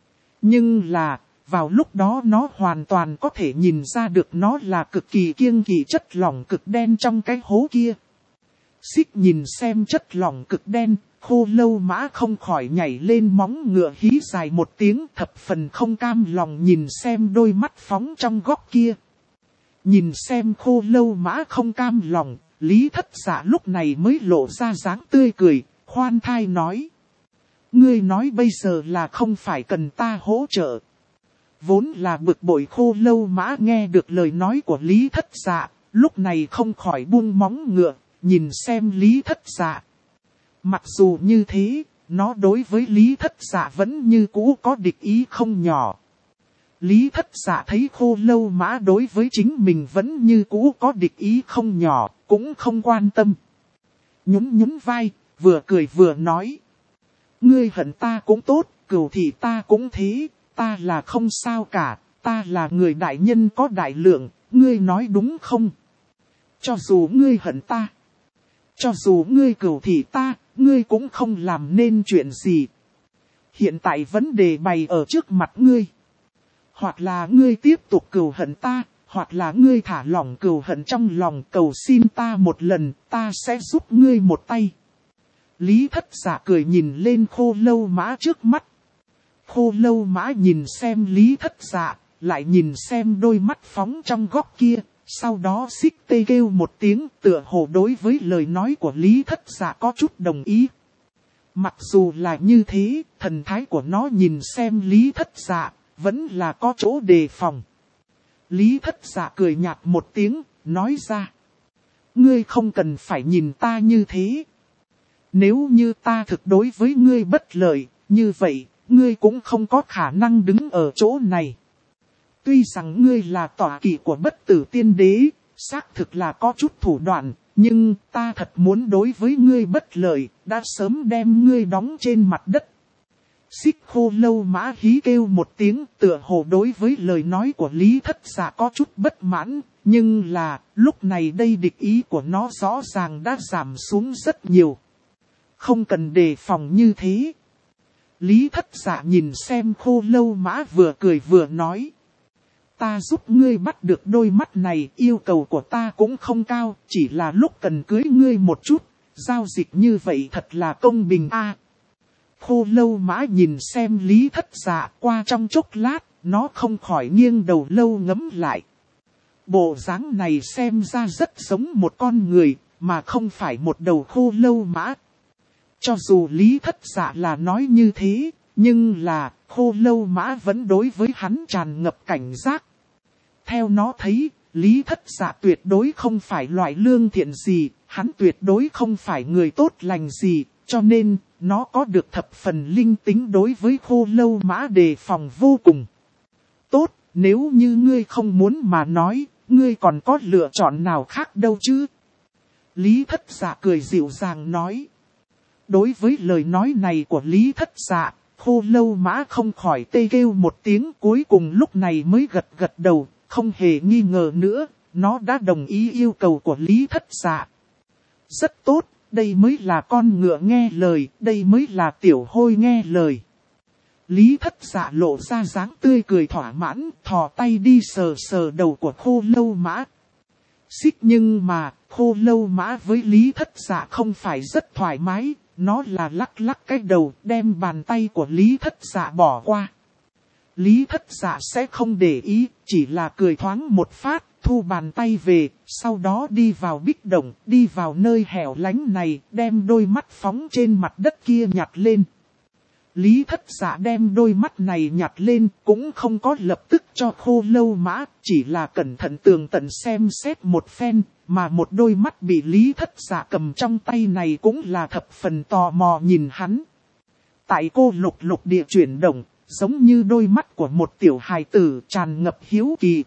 S1: Nhưng là, vào lúc đó nó hoàn toàn có thể nhìn ra được nó là cực kỳ kiêng kỵ chất lỏng cực đen trong cái hố kia. Xích nhìn xem chất lỏng cực đen, Khô Lâu Mã không khỏi nhảy lên móng ngựa hí dài một tiếng thập phần không cam lòng nhìn xem đôi mắt phóng trong góc kia. Nhìn xem Khô Lâu Mã không cam lòng, Lý Thất Dạ lúc này mới lộ ra dáng tươi cười, khoan thai nói. Ngươi nói bây giờ là không phải cần ta hỗ trợ. Vốn là bực bội Khô Lâu Mã nghe được lời nói của Lý Thất Dạ, lúc này không khỏi buông móng ngựa, nhìn xem Lý Thất Dạ. Mặc dù như thế, nó đối với Lý Thất Dạ vẫn như cũ có địch ý không nhỏ. Lý Thất Dạ thấy Khô Lâu Mã đối với chính mình vẫn như cũ có địch ý không nhỏ, cũng không quan tâm. Nhún vai, vừa cười vừa nói. Ngươi hận ta cũng tốt, cừu thị ta cũng thế, ta là không sao cả, ta là người đại nhân có đại lượng, ngươi nói đúng không? Cho dù ngươi hận ta, cho dù ngươi cừu thị ta, ngươi cũng không làm nên chuyện gì. Hiện tại vấn đề bày ở trước mặt ngươi. Hoặc là ngươi tiếp tục cừu hận ta, hoặc là ngươi thả lỏng cừu hận trong lòng cầu xin ta một lần, ta sẽ giúp ngươi một tay. Lý Thất Dạ cười nhìn lên Khô Lâu Mã trước mắt. Khô Lâu Mã nhìn xem Lý Thất Dạ, lại nhìn xem đôi mắt phóng trong góc kia, sau đó xích tê kêu một tiếng tựa hồ đối với lời nói của Lý Thất Dạ có chút đồng ý. Mặc dù là như thế, thần thái của nó nhìn xem Lý Thất Dạ, vẫn là có chỗ đề phòng. Lý Thất Dạ cười nhạt một tiếng, nói ra. Ngươi không cần phải nhìn ta như thế. Nếu như ta thực đối với ngươi bất lợi, như vậy, ngươi cũng không có khả năng đứng ở chỗ này. Tuy rằng ngươi là tọa kỵ của Bất Tử Tiên Đế, xác thực là có chút thủ đoạn, nhưng ta thật muốn đối với ngươi bất lợi, đã sớm đem ngươi đóng trên mặt đất. Xích Khô Lâu Mã hí kêu một tiếng tựa hồ đối với lời nói của Lý Thất Dạ có chút bất mãn, nhưng là lúc này đây địch ý của nó rõ ràng đã giảm xuống rất nhiều. Không cần đề phòng như thế. Lý Thất Dạ nhìn xem Khô Lâu Mã vừa cười vừa nói. Ta giúp ngươi bắt được đôi mắt này, yêu cầu của ta cũng không cao, chỉ là lúc cần cưới ngươi một chút, giao dịch như vậy thật là công bình a. Khô Lâu Mã nhìn xem Lý Thất Dạ qua trong chốc lát, nó không khỏi nghiêng đầu lâu ngấm lại. Bộ dáng này xem ra rất giống một con người, mà không phải một đầu Khô Lâu Mã. Cho dù Lý Thất Dạ là nói như thế, nhưng là Khô Lâu Mã vẫn đối với hắn tràn ngập cảnh giác. Theo nó thấy, Lý Thất Dạ tuyệt đối không phải loại lương thiện gì, hắn tuyệt đối không phải người tốt lành gì, cho nên nó có được thập phần linh tính đối với Khô Lâu Mã đề phòng vô cùng. Tốt, nếu như ngươi không muốn mà nói, ngươi còn có lựa chọn nào khác đâu chứ? Lý Thất Dạ cười dịu dàng nói. Đối với lời nói này của Lý Thất Dạ, Khô Lâu Mã không khỏi tê kêu một tiếng, cuối cùng lúc này mới gật đầu, không hề nghi ngờ nữa, nó đã đồng ý yêu cầu của Lý Thất Dạ. Rất tốt, đây mới là con ngựa nghe lời, đây mới là tiểu hôi nghe lời. Lý Thất Dạ lộ ra dáng tươi cười thỏa mãn, thò tay đi sờ sờ đầu của Khô Lâu Mã. Xích nhưng mà, Khô Lâu Mã với Lý Thất Dạ không phải rất thoải mái, nó là lắc lắc cái đầu đem bàn tay của Lý Thất Dạ bỏ qua. Lý Thất Dạ sẽ không để ý, chỉ là cười thoáng một phát, thu bàn tay về, sau đó đi vào bích động, đi vào nơi hẻo lánh này, đem đôi mắt phóng trên mặt đất kia nhặt lên. Lý Thất Dạ đem đôi mắt này nhặt lên, cũng không có lập tức cho Khô Lâu Mã, chỉ là cẩn thận tường tận xem xét một phen, mà một đôi mắt bị Lý Thất Dạ cầm trong tay này cũng là thập phần tò mò nhìn hắn. Tại cô lục lục địa chuyển động, giống như đôi mắt của một tiểu hài tử tràn ngập hiếu kỳ.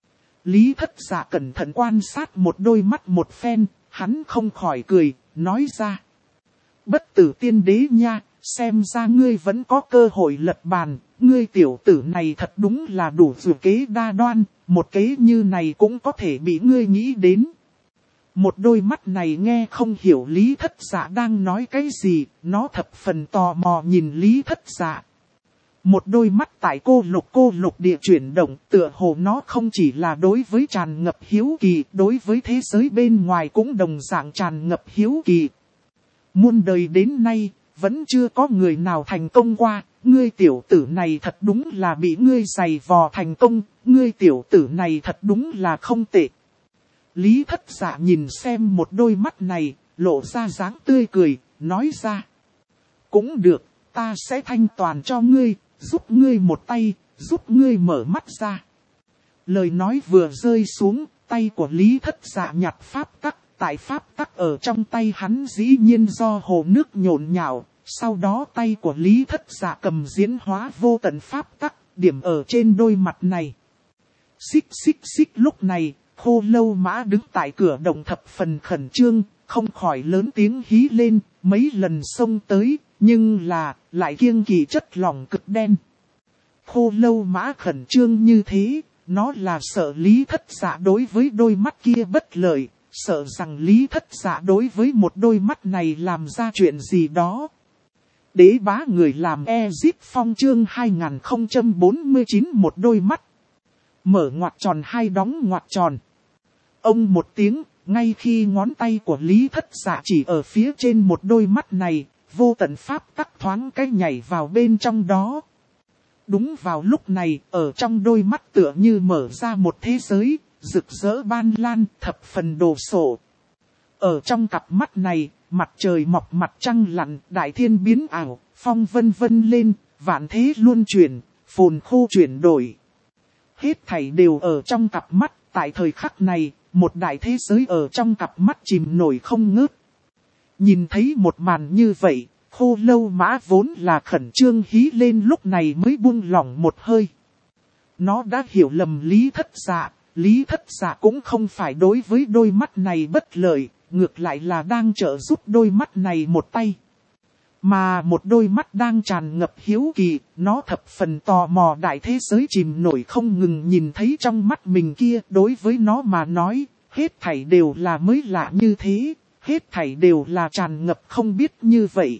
S1: Lý Thất Dạ cẩn thận quan sát một đôi mắt một phen, hắn không khỏi cười, nói ra. Bất tử tiên đế nha, xem ra ngươi vẫn có cơ hội lật bàn, ngươi tiểu tử này thật đúng là đủ dự kế đa đoan, một kế như này cũng có thể bị ngươi nghĩ đến. Một đôi mắt này nghe không hiểu Lý Thất Dạ đang nói cái gì, nó thập phần tò mò nhìn Lý Thất Dạ. Một đôi mắt tại cô lục địa chuyển động, tựa hồ nó không chỉ là đối với tràn ngập hiếu kỳ, đối với thế giới bên ngoài cũng đồng dạng tràn ngập hiếu kỳ. Muôn đời đến nay, vẫn chưa có người nào thành công qua, ngươi tiểu tử này thật đúng là bị ngươi giày vò thành công, ngươi tiểu tử này thật đúng là không tệ. Lý Thất Dạ nhìn xem một đôi mắt này, lộ ra dáng tươi cười, nói ra. Cũng được, ta sẽ thanh toàn cho ngươi, giúp ngươi một tay, giúp ngươi mở mắt ra. Lời nói vừa rơi xuống, tay của Lý Thất Dạ nhặt pháp tắc, tại pháp tắc ở trong tay hắn dĩ nhiên do hồ nước nhộn nhạo, sau đó tay của Lý Thất Dạ cầm diễn hóa vô tận pháp tắc, điểm ở trên đôi mặt này. Xích xích xích lúc này, Khô Lâu Mã đứng tại cửa động thập phần khẩn trương, không khỏi lớn tiếng hí lên, mấy lần xông tới, nhưng là, lại kiêng kỵ chất lỏng cực đen. Khô Lâu Mã khẩn trương như thế, nó là sợ Lý Thất Dạ đối với đôi mắt kia bất lợi, sợ rằng Lý Thất Dạ đối với một đôi mắt này làm ra chuyện gì đó. Đế bá người làm Ezip Phong chương 2049 một đôi mắt. Mở ngoặc tròn hai đóng ngoặc tròn. Ông một tiếng, ngay khi ngón tay của Lý Thất Dạ chỉ ở phía trên một đôi mắt này, vô tận pháp tắc thoáng cái nhảy vào bên trong đó. Đúng vào lúc này, ở trong đôi mắt tựa như mở ra một thế giới, rực rỡ ban lan, thập phần đồ sộ. Ở trong cặp mắt này, mặt trời mọc mặt trăng lặn, đại thiên biến ảo, phong vân vân lên, vạn thế luân chuyển, phồn khô chuyển đổi. Hết thảy đều ở trong cặp mắt, tại thời khắc này, một đại thế giới ở trong cặp mắt chìm nổi không ngớt. Nhìn thấy một màn như vậy, Khô Lâu Mã vốn là khẩn trương hí lên lúc này mới buông lỏng một hơi. Nó đã hiểu lầm Lý Thất Dạ, Lý Thất Dạ cũng không phải đối với đôi mắt này bất lợi, ngược lại là đang trợ giúp đôi mắt này một tay. Mà một đôi mắt đang tràn ngập hiếu kỳ, nó thập phần tò mò đại thế giới chìm nổi không ngừng nhìn thấy trong mắt mình kia, đối với nó mà nói, hết thảy đều là mới lạ như thế, hết thảy đều là tràn ngập không biết như vậy.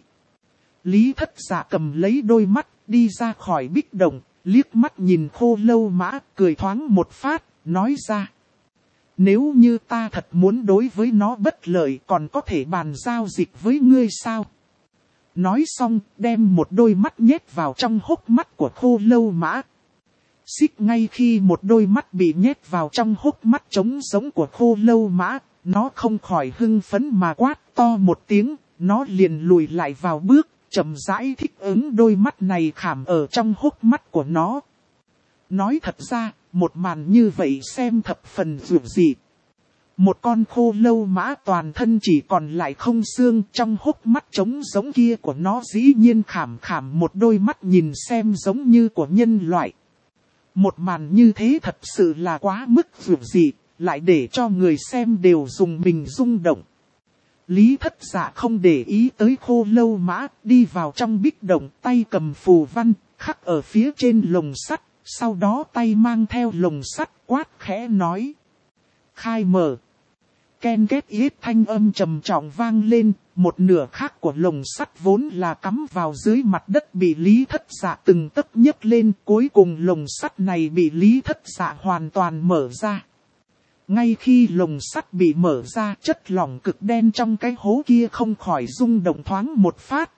S1: Lý Thất Dạ cầm lấy đôi mắt, đi ra khỏi bích động, liếc mắt nhìn Khô Lâu Mã, cười thoáng một phát, nói ra. Nếu như ta thật muốn đối với nó bất lợi còn có thể bàn giao dịch với ngươi sao? Nói xong, đem một đôi mắt nhét vào trong hốc mắt của Khô Lâu Mã. Xích ngay khi một đôi mắt bị nhét vào trong hốc mắt trống sống của Khô Lâu Mã, nó không khỏi hưng phấn mà quát to một tiếng, nó liền lùi lại vào bước, chậm rãi thích ứng đôi mắt này khảm ở trong hốc mắt của nó. Nói thật ra, một màn như vậy xem thập phần dường dị. Một con Khô Lâu Mã toàn thân chỉ còn lại không xương, trong hốc mắt trống giống kia của nó dĩ nhiên khảm một đôi mắt nhìn xem giống như của nhân loại. Một màn như thế thật sự là quá mức dường dị, lại để cho người xem đều dùng mình rung động. Lý Thất Dạ không để ý tới Khô Lâu Mã, đi vào trong bích động, tay cầm phù văn, khắc ở phía trên lồng sắt, sau đó tay mang theo lồng sắt quát khẽ nói. Khai mở. Ken két yết thanh âm trầm trọng vang lên, một nửa khác của lồng sắt vốn là cắm vào dưới mặt đất bị Lý Thất Dạ từng tấc nhấc lên, cuối cùng lồng sắt này bị Lý Thất Dạ hoàn toàn mở ra. Ngay khi lồng sắt bị mở ra, chất lỏng cực đen trong cái hố kia không khỏi rung động thoáng một phát.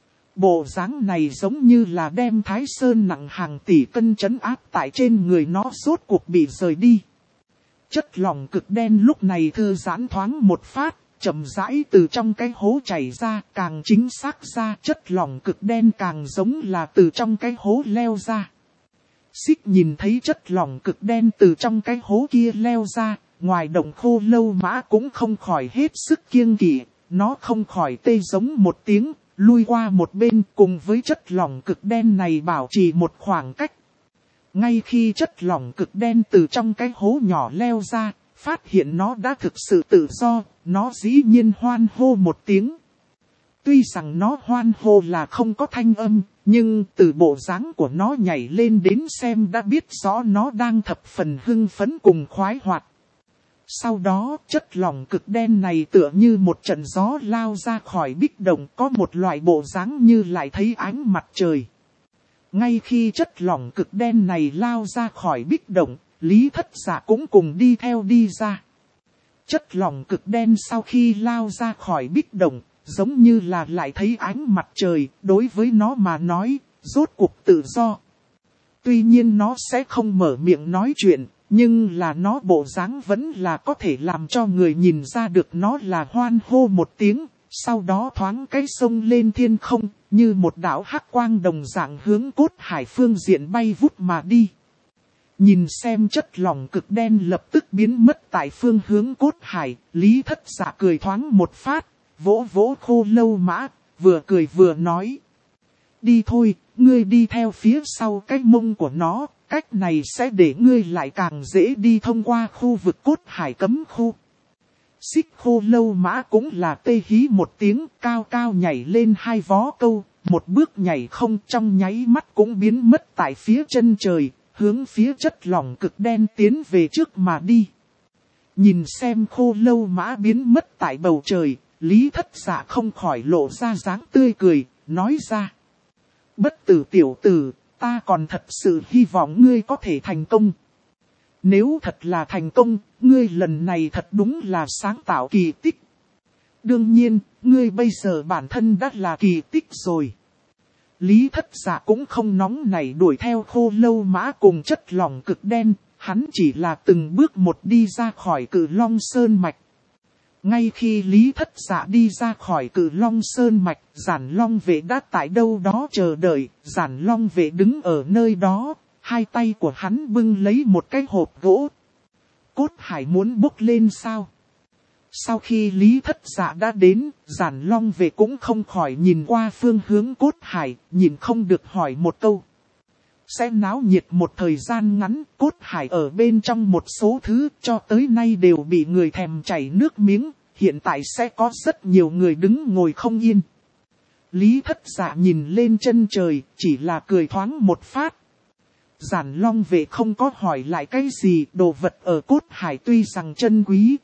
S1: Bộ dáng này giống như là đem Thái Sơn nặng hàng tỷ cân trấn áp tại trên người nó rốt cuộc bị rời đi. Chất lỏng cực đen lúc này thư giãn thoáng một phát, chậm rãi từ trong cái hố chảy ra, càng chính xác ra chất lỏng cực đen càng giống là từ trong cái hố leo ra. Xích nhìn thấy chất lỏng cực đen từ trong cái hố kia leo ra, ngoài động Khô Lâu Mã cũng không khỏi hết sức kiêng kỵ, nó không khỏi tê giống một tiếng, lui qua một bên cùng với chất lỏng cực đen này bảo trì một khoảng cách. Ngay khi chất lỏng cực đen từ trong cái hố nhỏ leo ra, phát hiện nó đã thực sự tự do, nó dĩ nhiên hoan hô một tiếng. Tuy rằng nó hoan hô là không có thanh âm, nhưng từ bộ dáng của nó nhảy lên đến xem đã biết rõ nó đang thập phần hưng phấn cùng khoái hoạt. Sau đó, chất lỏng cực đen này tựa như một trận gió lao ra khỏi bích động, có một loại bộ dáng như lại thấy ánh mặt trời. Ngay khi chất lỏng cực đen này lao ra khỏi bích động, Lý Thất Dạ cũng cùng đi theo đi ra. Chất lỏng cực đen sau khi lao ra khỏi bích động, giống như là lại thấy ánh mặt trời, đối với nó mà nói, rốt cuộc tự do. Tuy nhiên nó sẽ không mở miệng nói chuyện, nhưng là nó bộ dáng vẫn là có thể làm cho người nhìn ra được nó là hoan hô một tiếng, sau đó thoáng cái sông lên thiên không, như một đạo hắc quang đồng dạng hướng Cốt Hải phương diện bay vút mà đi. Nhìn xem chất lỏng cực đen lập tức biến mất tại phương hướng Cốt Hải, Lý Thất Dạ cười thoáng một phát, vỗ vỗ Khô Lâu Mã, vừa cười vừa nói. Đi thôi, ngươi đi theo phía sau cái mông của nó, cách này sẽ để ngươi lại càng dễ đi thông qua khu vực Cốt Hải cấm khu. Xích Khô Lâu Mã cũng là tê hí một tiếng, cao cao nhảy lên hai vó câu, một bước nhảy không trong nháy mắt cũng biến mất tại phía chân trời, hướng phía chất lỏng cực đen tiến về trước mà đi. Nhìn xem Khô Lâu Mã biến mất tại bầu trời, Lý Thất Dạ không khỏi lộ ra dáng tươi cười, nói ra. Bất tử tiểu tử, ta còn thật sự hy vọng ngươi có thể thành công. Nếu thật là thành công, ngươi lần này thật đúng là sáng tạo kỳ tích. Đương nhiên, ngươi bây giờ bản thân đã là kỳ tích rồi. Lý Thất Dạ cũng không nóng nảy đuổi theo Khô Lâu Mã cùng chất lỏng cực đen, hắn chỉ là từng bước một đi ra khỏi Cự Long Sơn Mạch. Ngay khi Lý Thất Dạ đi ra khỏi Cự Long Sơn Mạch, Giản Long Vệ đã tại đâu đó chờ đợi, Giản Long Vệ đứng ở nơi đó, hai tay của hắn bưng lấy một cái hộp gỗ. Cốt Hải muốn bốc lên sao? Sau khi Lý Thất Dạ đã đến, Giản Long Vệ cũng không khỏi nhìn qua phương hướng Cốt Hải, nhìn không được hỏi một câu. Sẽ náo nhiệt một thời gian ngắn, Cốt Hải ở bên trong một số thứ cho tới nay đều bị người thèm chảy nước miếng, hiện tại sẽ có rất nhiều người đứng ngồi không yên. Lý Thất Dạ nhìn lên chân trời, chỉ là cười thoáng một phát. Giản Long Vệ không có hỏi lại cái gì, đồ vật ở Cốt Hải tuy rằng chân quý.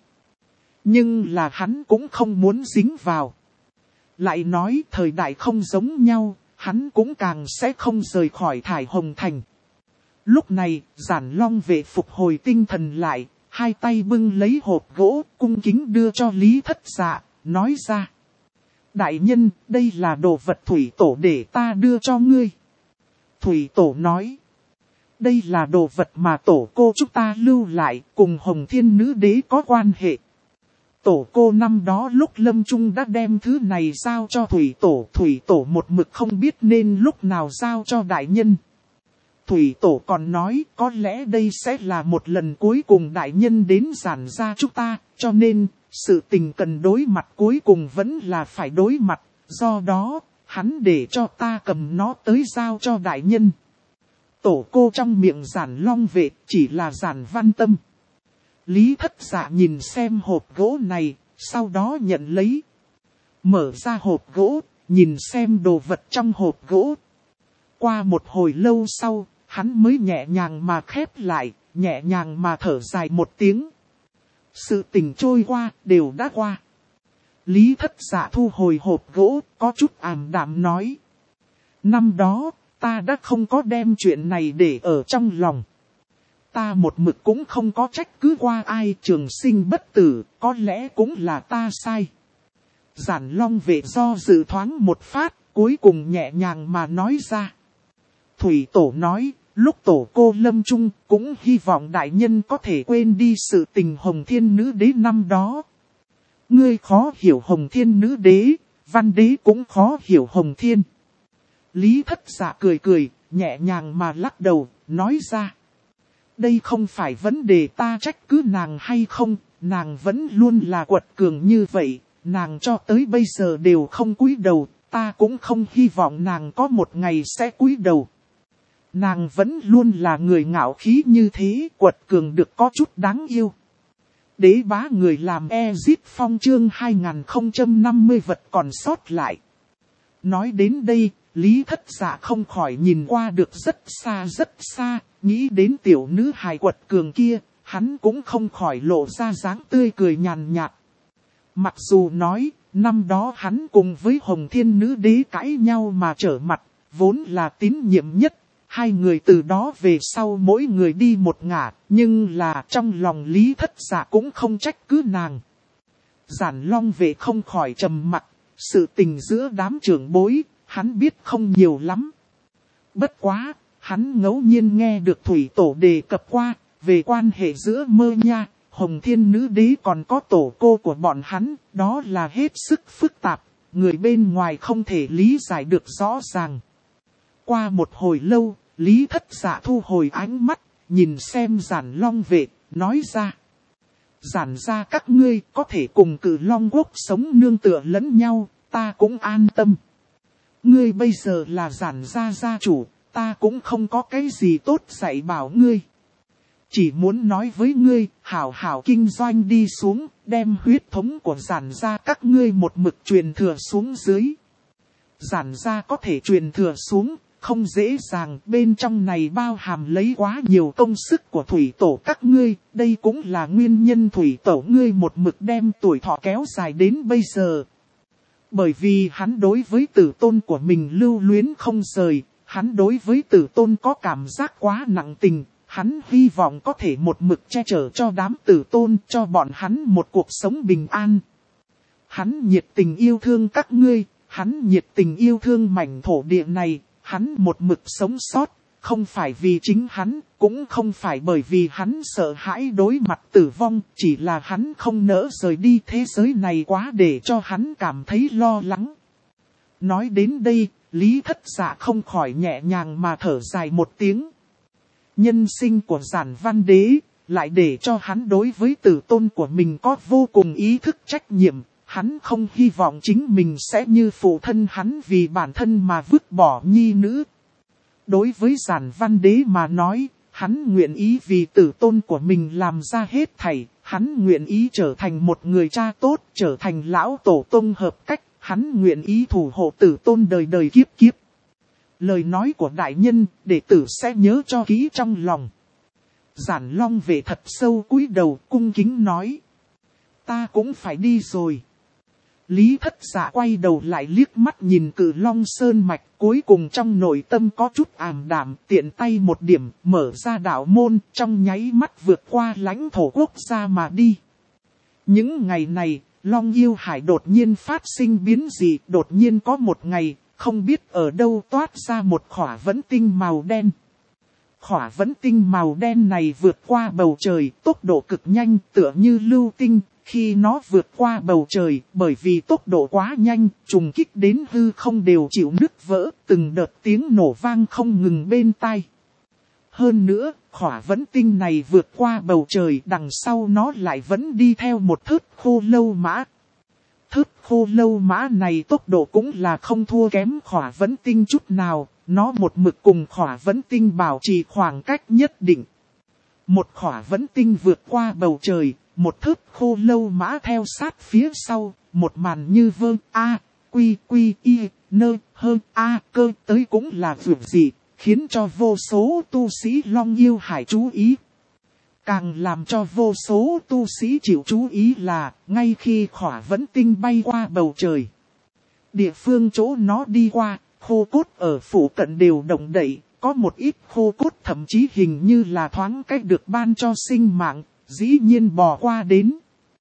S1: Nhưng là hắn cũng không muốn dính vào. Lại nói thời đại không giống nhau, hắn cũng càng sẽ không rời khỏi Thải Hồng Thành. Lúc này, Giản Long Vệ phục hồi tinh thần lại, hai tay bưng lấy hộp gỗ, cung kính đưa cho Lý Thất Dạ, nói ra. Đại nhân, đây là đồ vật Thủy Tổ để ta đưa cho ngươi. Thủy Tổ nói. Đây là đồ vật mà tổ cô chúng ta lưu lại, cùng Hồng Thiên Nữ Đế có quan hệ. Tổ cô năm đó lúc lâm chung đã đem thứ này giao cho Thủy Tổ một mực không biết nên lúc nào giao cho đại nhân. Thủy Tổ còn nói có lẽ đây sẽ là một lần cuối cùng đại nhân đến Giản gia chúng ta, cho nên sự tình cần đối mặt cuối cùng vẫn là phải đối mặt, do đó hắn để cho ta cầm nó tới giao cho đại nhân. Tổ cô trong miệng Giản Long Vệ chỉ là Giản Văn Tâm. Lý Thất Dạ nhìn xem hộp gỗ này, sau đó nhận lấy. Mở ra hộp gỗ, nhìn xem đồ vật trong hộp gỗ. Qua một hồi lâu sau, hắn mới nhẹ nhàng mà khép lại, nhẹ nhàng mà thở dài một tiếng. Sự tình trôi qua, đều đã qua. Lý Thất Dạ thu hồi hộp gỗ, có chút ảm đạm nói. Năm đó, ta đã không có đem chuyện này để ở trong lòng. ta một mực cũng không có trách cứ qua ai, trường sinh bất tử, có lẽ cũng là ta sai. Giản Long Vệ do dự thoáng một phát, cuối cùng nhẹ nhàng mà nói ra. Thủy Tổ nói, lúc tổ cô lâm chung, cũng hy vọng đại nhân có thể quên đi sự tình Hồng Thiên Nữ Đế năm đó. Ngươi khó hiểu Hồng Thiên Nữ Đế, Văn Đế cũng khó hiểu Hồng Thiên. Lý Thất Dạ cười cười, nhẹ nhàng mà lắc đầu, nói ra. Đây không phải vấn đề ta trách cứ nàng hay không, nàng vẫn luôn là quật cường như vậy, nàng cho tới bây giờ đều không cúi đầu, ta cũng không hy vọng nàng có một ngày sẽ cúi đầu. Nàng vẫn luôn là người ngạo khí như thế, quật cường được có chút đáng yêu. Đế bá người làm Ezit Phong chương 2050 vật còn sót lại. Nói đến đây, Lý Thất Dạ không khỏi nhìn qua được rất xa, nghĩ đến tiểu nữ hài quật cường kia, hắn cũng không khỏi lộ ra dáng tươi cười nhàn nhạt. Mặc dù nói, năm đó hắn cùng với Hồng Thiên Nữ Đế cãi nhau mà trở mặt, vốn là tín nhiệm nhất. Hai người từ đó về sau mỗi người đi một ngả, nhưng là trong lòng Lý Thất Dạ cũng không trách cứ nàng. Giản Long Vệ không khỏi trầm mặc, sự tình giữa đám trưởng bối, hắn biết không nhiều lắm. Bất quá, hắn ngẫu nhiên nghe được Thủy Tổ đề cập qua, về quan hệ giữa Mơ Nha, Hồng Thiên Nữ Đế còn có tổ cô của bọn hắn, đó là hết sức phức tạp, người bên ngoài không thể lý giải được rõ ràng. Qua một hồi lâu, Lý Thất Dạ thu hồi ánh mắt, nhìn xem Giản Long Vệ, nói ra. Giản gia các ngươi có thể cùng Cử Long Quốc sống nương tựa lẫn nhau, ta cũng an tâm. Ngươi bây giờ là Giản gia gia chủ, ta cũng không có cái gì tốt dạy bảo ngươi. Chỉ muốn nói với ngươi, hảo hảo kinh doanh đi xuống, đem huyết thống của Giản gia các ngươi một mực truyền thừa xuống dưới. Giản gia có thể truyền thừa xuống, không dễ dàng, bên trong này bao hàm lấy quá nhiều công sức của Thủy Tổ các ngươi, đây cũng là nguyên nhân Thủy Tổ ngươi một mực đem tuổi thọ kéo dài đến bây giờ. Bởi vì hắn đối với tử tôn của mình lưu luyến không rời, hắn đối với tử tôn có cảm giác quá nặng tình, hắn hy vọng có thể một mực che chở cho đám tử tôn, cho bọn hắn một cuộc sống bình an. Hắn nhiệt tình yêu thương các ngươi, hắn nhiệt tình yêu thương mảnh thổ địa này. Hắn một mực sống sót, không phải vì chính hắn, cũng không phải bởi vì hắn sợ hãi đối mặt tử vong, chỉ là hắn không nỡ rời đi thế giới này quá để cho hắn cảm thấy lo lắng. Nói đến đây, Lý Thất Dạ không khỏi nhẹ nhàng mà thở dài một tiếng. Nhân sinh của Giản Văn Đế, lại để cho hắn đối với tử tôn của mình có vô cùng ý thức trách nhiệm. Hắn không hy vọng chính mình sẽ như phụ thân hắn vì bản thân mà vứt bỏ nhi nữ. Đối với Giản Văn Đế mà nói, hắn nguyện ý vì tử tôn của mình làm ra hết thảy. Hắn nguyện ý trở thành một người cha tốt, trở thành lão tổ tông hợp cách. Hắn nguyện ý thủ hộ tử tôn đời đời kiếp kiếp. Lời nói của đại nhân, đệ tử sẽ nhớ cho kỹ trong lòng. Giản Long Vệ thật sâu cúi đầu cung kính nói. Ta cũng phải đi rồi. Lý Thất Dạ quay đầu lại liếc mắt nhìn Cử Long Sơn Mạch, cuối cùng trong nội tâm có chút ảm đạm, tiện tay một điểm, mở ra đạo môn, trong nháy mắt vượt qua lãnh thổ quốc gia mà đi. Những ngày này, Long Yêu Hải đột nhiên phát sinh biến dị, đột nhiên có một ngày, không biết ở đâu toát ra một khỏa vẫn tinh màu đen. Khỏa vẫn tinh màu đen này vượt qua bầu trời, tốc độ cực nhanh, tựa như lưu tinh. Khi nó vượt qua bầu trời, bởi vì tốc độ quá nhanh, trùng kích đến hư không đều chịu nứt vỡ, từng đợt tiếng nổ vang không ngừng bên tai. Hơn nữa, khỏa vẫn tinh này vượt qua bầu trời, đằng sau nó lại vẫn đi theo một thớt khô lâu mã. Thớt khô lâu mã này tốc độ cũng là không thua kém khỏa vẫn tinh chút nào, nó một mực cùng khỏa vẫn tinh bảo trì khoảng cách nhất định. Một khỏa vẫn tinh vượt qua bầu trời, một thớt khô lâu mã theo sát phía sau, một màn như vơ a, quy quy y, nơ, hơ a cơ tới cũng là vượt dị, khiến cho vô số tu sĩ Long Yêu Hải chú ý. Càng làm cho vô số tu sĩ chịu chú ý là, ngay khi khỏa vẫn tinh bay qua bầu trời. Địa phương chỗ nó đi qua, khô cốt ở phủ cận đều động đậy, có một ít khô cốt thậm chí hình như là thoáng cách được ban cho sinh mạng, dĩ nhiên bò qua đến.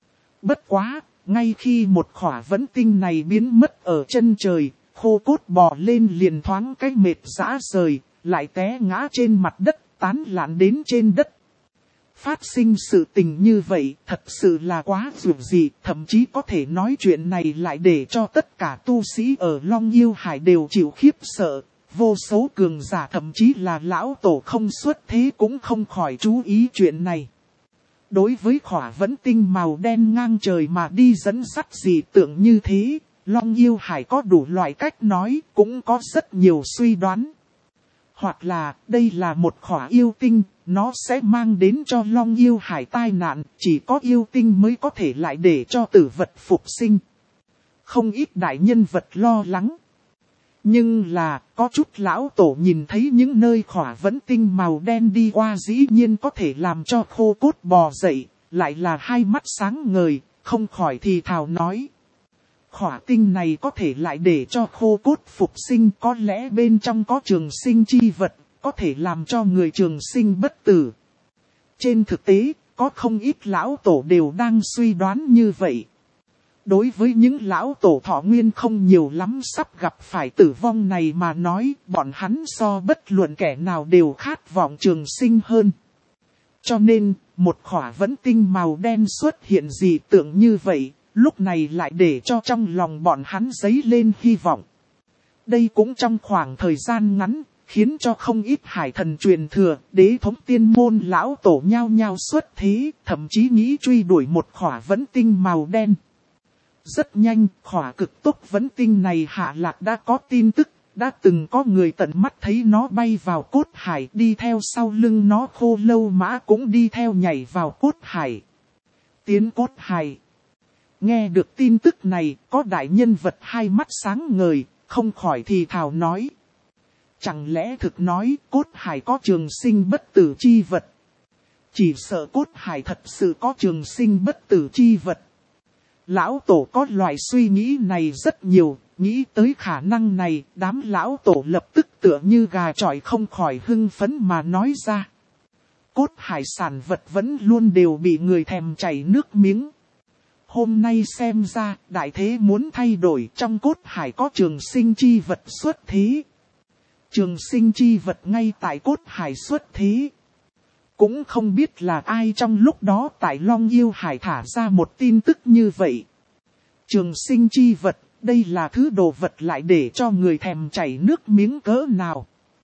S1: Bất quá, ngay khi một khỏa vẫn tinh này biến mất ở chân trời, khô cốt bò lên liền thoáng cách mệt rã rời, lại té ngã trên mặt đất, tán loạn đến trên đất. Phát sinh sự tình như vậy thật sự là quá dữ dị, thậm chí có thể nói chuyện này lại để cho tất cả tu sĩ ở Long Yêu Hải đều chịu khiếp sợ. Vô số cường giả thậm chí là lão tổ không xuất thế cũng không khỏi chú ý chuyện này. Đối với khỏa vẫn tinh màu đen ngang trời mà đi dẫn dắt dị tượng như thế, Long Yêu Hải có đủ loại cách nói, cũng có rất nhiều suy đoán. Hoặc là đây là một khỏa yêu tinh, nó sẽ mang đến cho Long Yêu Hải tai nạn, chỉ có yêu tinh mới có thể lại để cho tử vật phục sinh. Không ít đại nhân vật lo lắng. Nhưng là, có chút lão tổ nhìn thấy những nơi khỏa vẫn tinh màu đen đi qua dĩ nhiên có thể làm cho khô cốt bò dậy, lại là hai mắt sáng ngời, không khỏi thì thào nói. Khỏa tinh này có thể lại để cho khô cốt phục sinh, có lẽ bên trong có trường sinh chi vật, có thể làm cho người trường sinh bất tử. Trên thực tế, có không ít lão tổ đều đang suy đoán như vậy. Đối với những lão tổ thọ nguyên không nhiều lắm sắp gặp phải tử vong này mà nói, bọn hắn so bất luận kẻ nào đều khát vọng trường sinh hơn. Cho nên, một khỏa vẫn tinh màu đen xuất hiện dị tượng như vậy, lúc này lại để cho trong lòng bọn hắn dấy lên hy vọng. Đây cũng trong khoảng thời gian ngắn, khiến cho không ít hải thần truyền thừa, đế thống tiên môn lão tổ nhao nhao xuất thế, thậm chí nghĩ truy đuổi một khỏa vẫn tinh màu đen. Rất nhanh, khỏa cực tốc vẫn tinh này hạ lạc đã có tin tức, đã từng có người tận mắt thấy nó bay vào cốt hải, đi theo sau lưng nó khô lâu mã cũng đi theo nhảy vào cốt hải. Tiến cốt hải. Nghe được tin tức này, có đại nhân vật hai mắt sáng ngời, không khỏi thì thào nói. Chẳng lẽ thực nói cốt hải có trường sinh bất tử chi vật? Chỉ sợ cốt hải thật sự có trường sinh bất tử chi vật. Lão tổ có loại suy nghĩ này rất nhiều, nghĩ tới khả năng này, đám lão tổ lập tức tựa như gà chọi không khỏi hưng phấn mà nói ra. Cốt hải sản vật vẫn luôn đều bị người thèm chảy nước miếng. Hôm nay xem ra, đại thế muốn thay đổi, trong cốt hải có trường sinh chi vật xuất thế. Trường sinh chi vật ngay tại cốt hải xuất thế. Cũng không biết là ai trong lúc đó tại Long Yêu Hải thả ra một tin tức như vậy. Trường sinh chi vật, đây là thứ đồ vật lại để cho người thèm chảy nước miếng cỡ nào.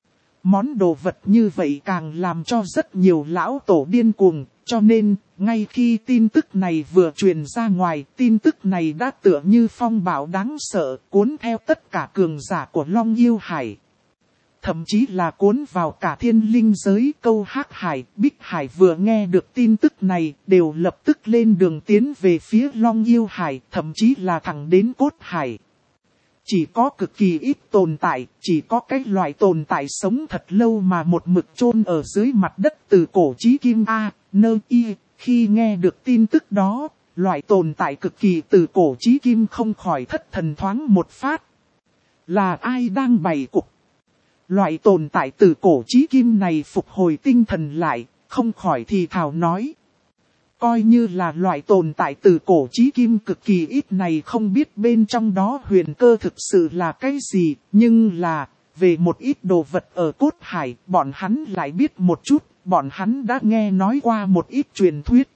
S1: Món đồ vật như vậy càng làm cho rất nhiều lão tổ điên cuồng, cho nên, ngay khi tin tức này vừa truyền ra ngoài, tin tức này đã tựa như phong bão đáng sợ, cuốn theo tất cả cường giả của Long Yêu Hải. Thậm chí là cuốn vào cả thiên linh giới. Câu Hắc Hải, Bích Hải vừa nghe được tin tức này, đều lập tức lên đường tiến về phía Long Yêu Hải, thậm chí là thẳng đến Cốt Hải. Chỉ có cực kỳ ít tồn tại, chỉ có cái loại tồn tại sống thật lâu mà một mực chôn ở dưới mặt đất từ cổ chí kim A, Nơ Y. Khi nghe được tin tức đó, loại tồn tại cực kỳ từ cổ chí kim không khỏi thất thần thoáng một phát. Là ai đang bày cục? Loại tồn tại từ cổ chí kim này phục hồi tinh thần lại, không khỏi thì thào nói. Coi như là loại tồn tại từ cổ chí kim cực kỳ ít này không biết bên trong đó huyền cơ thực sự là cái gì, nhưng là, về một ít đồ vật ở cốt hải, bọn hắn lại biết một chút, bọn hắn đã nghe nói qua một ít truyền thuyết.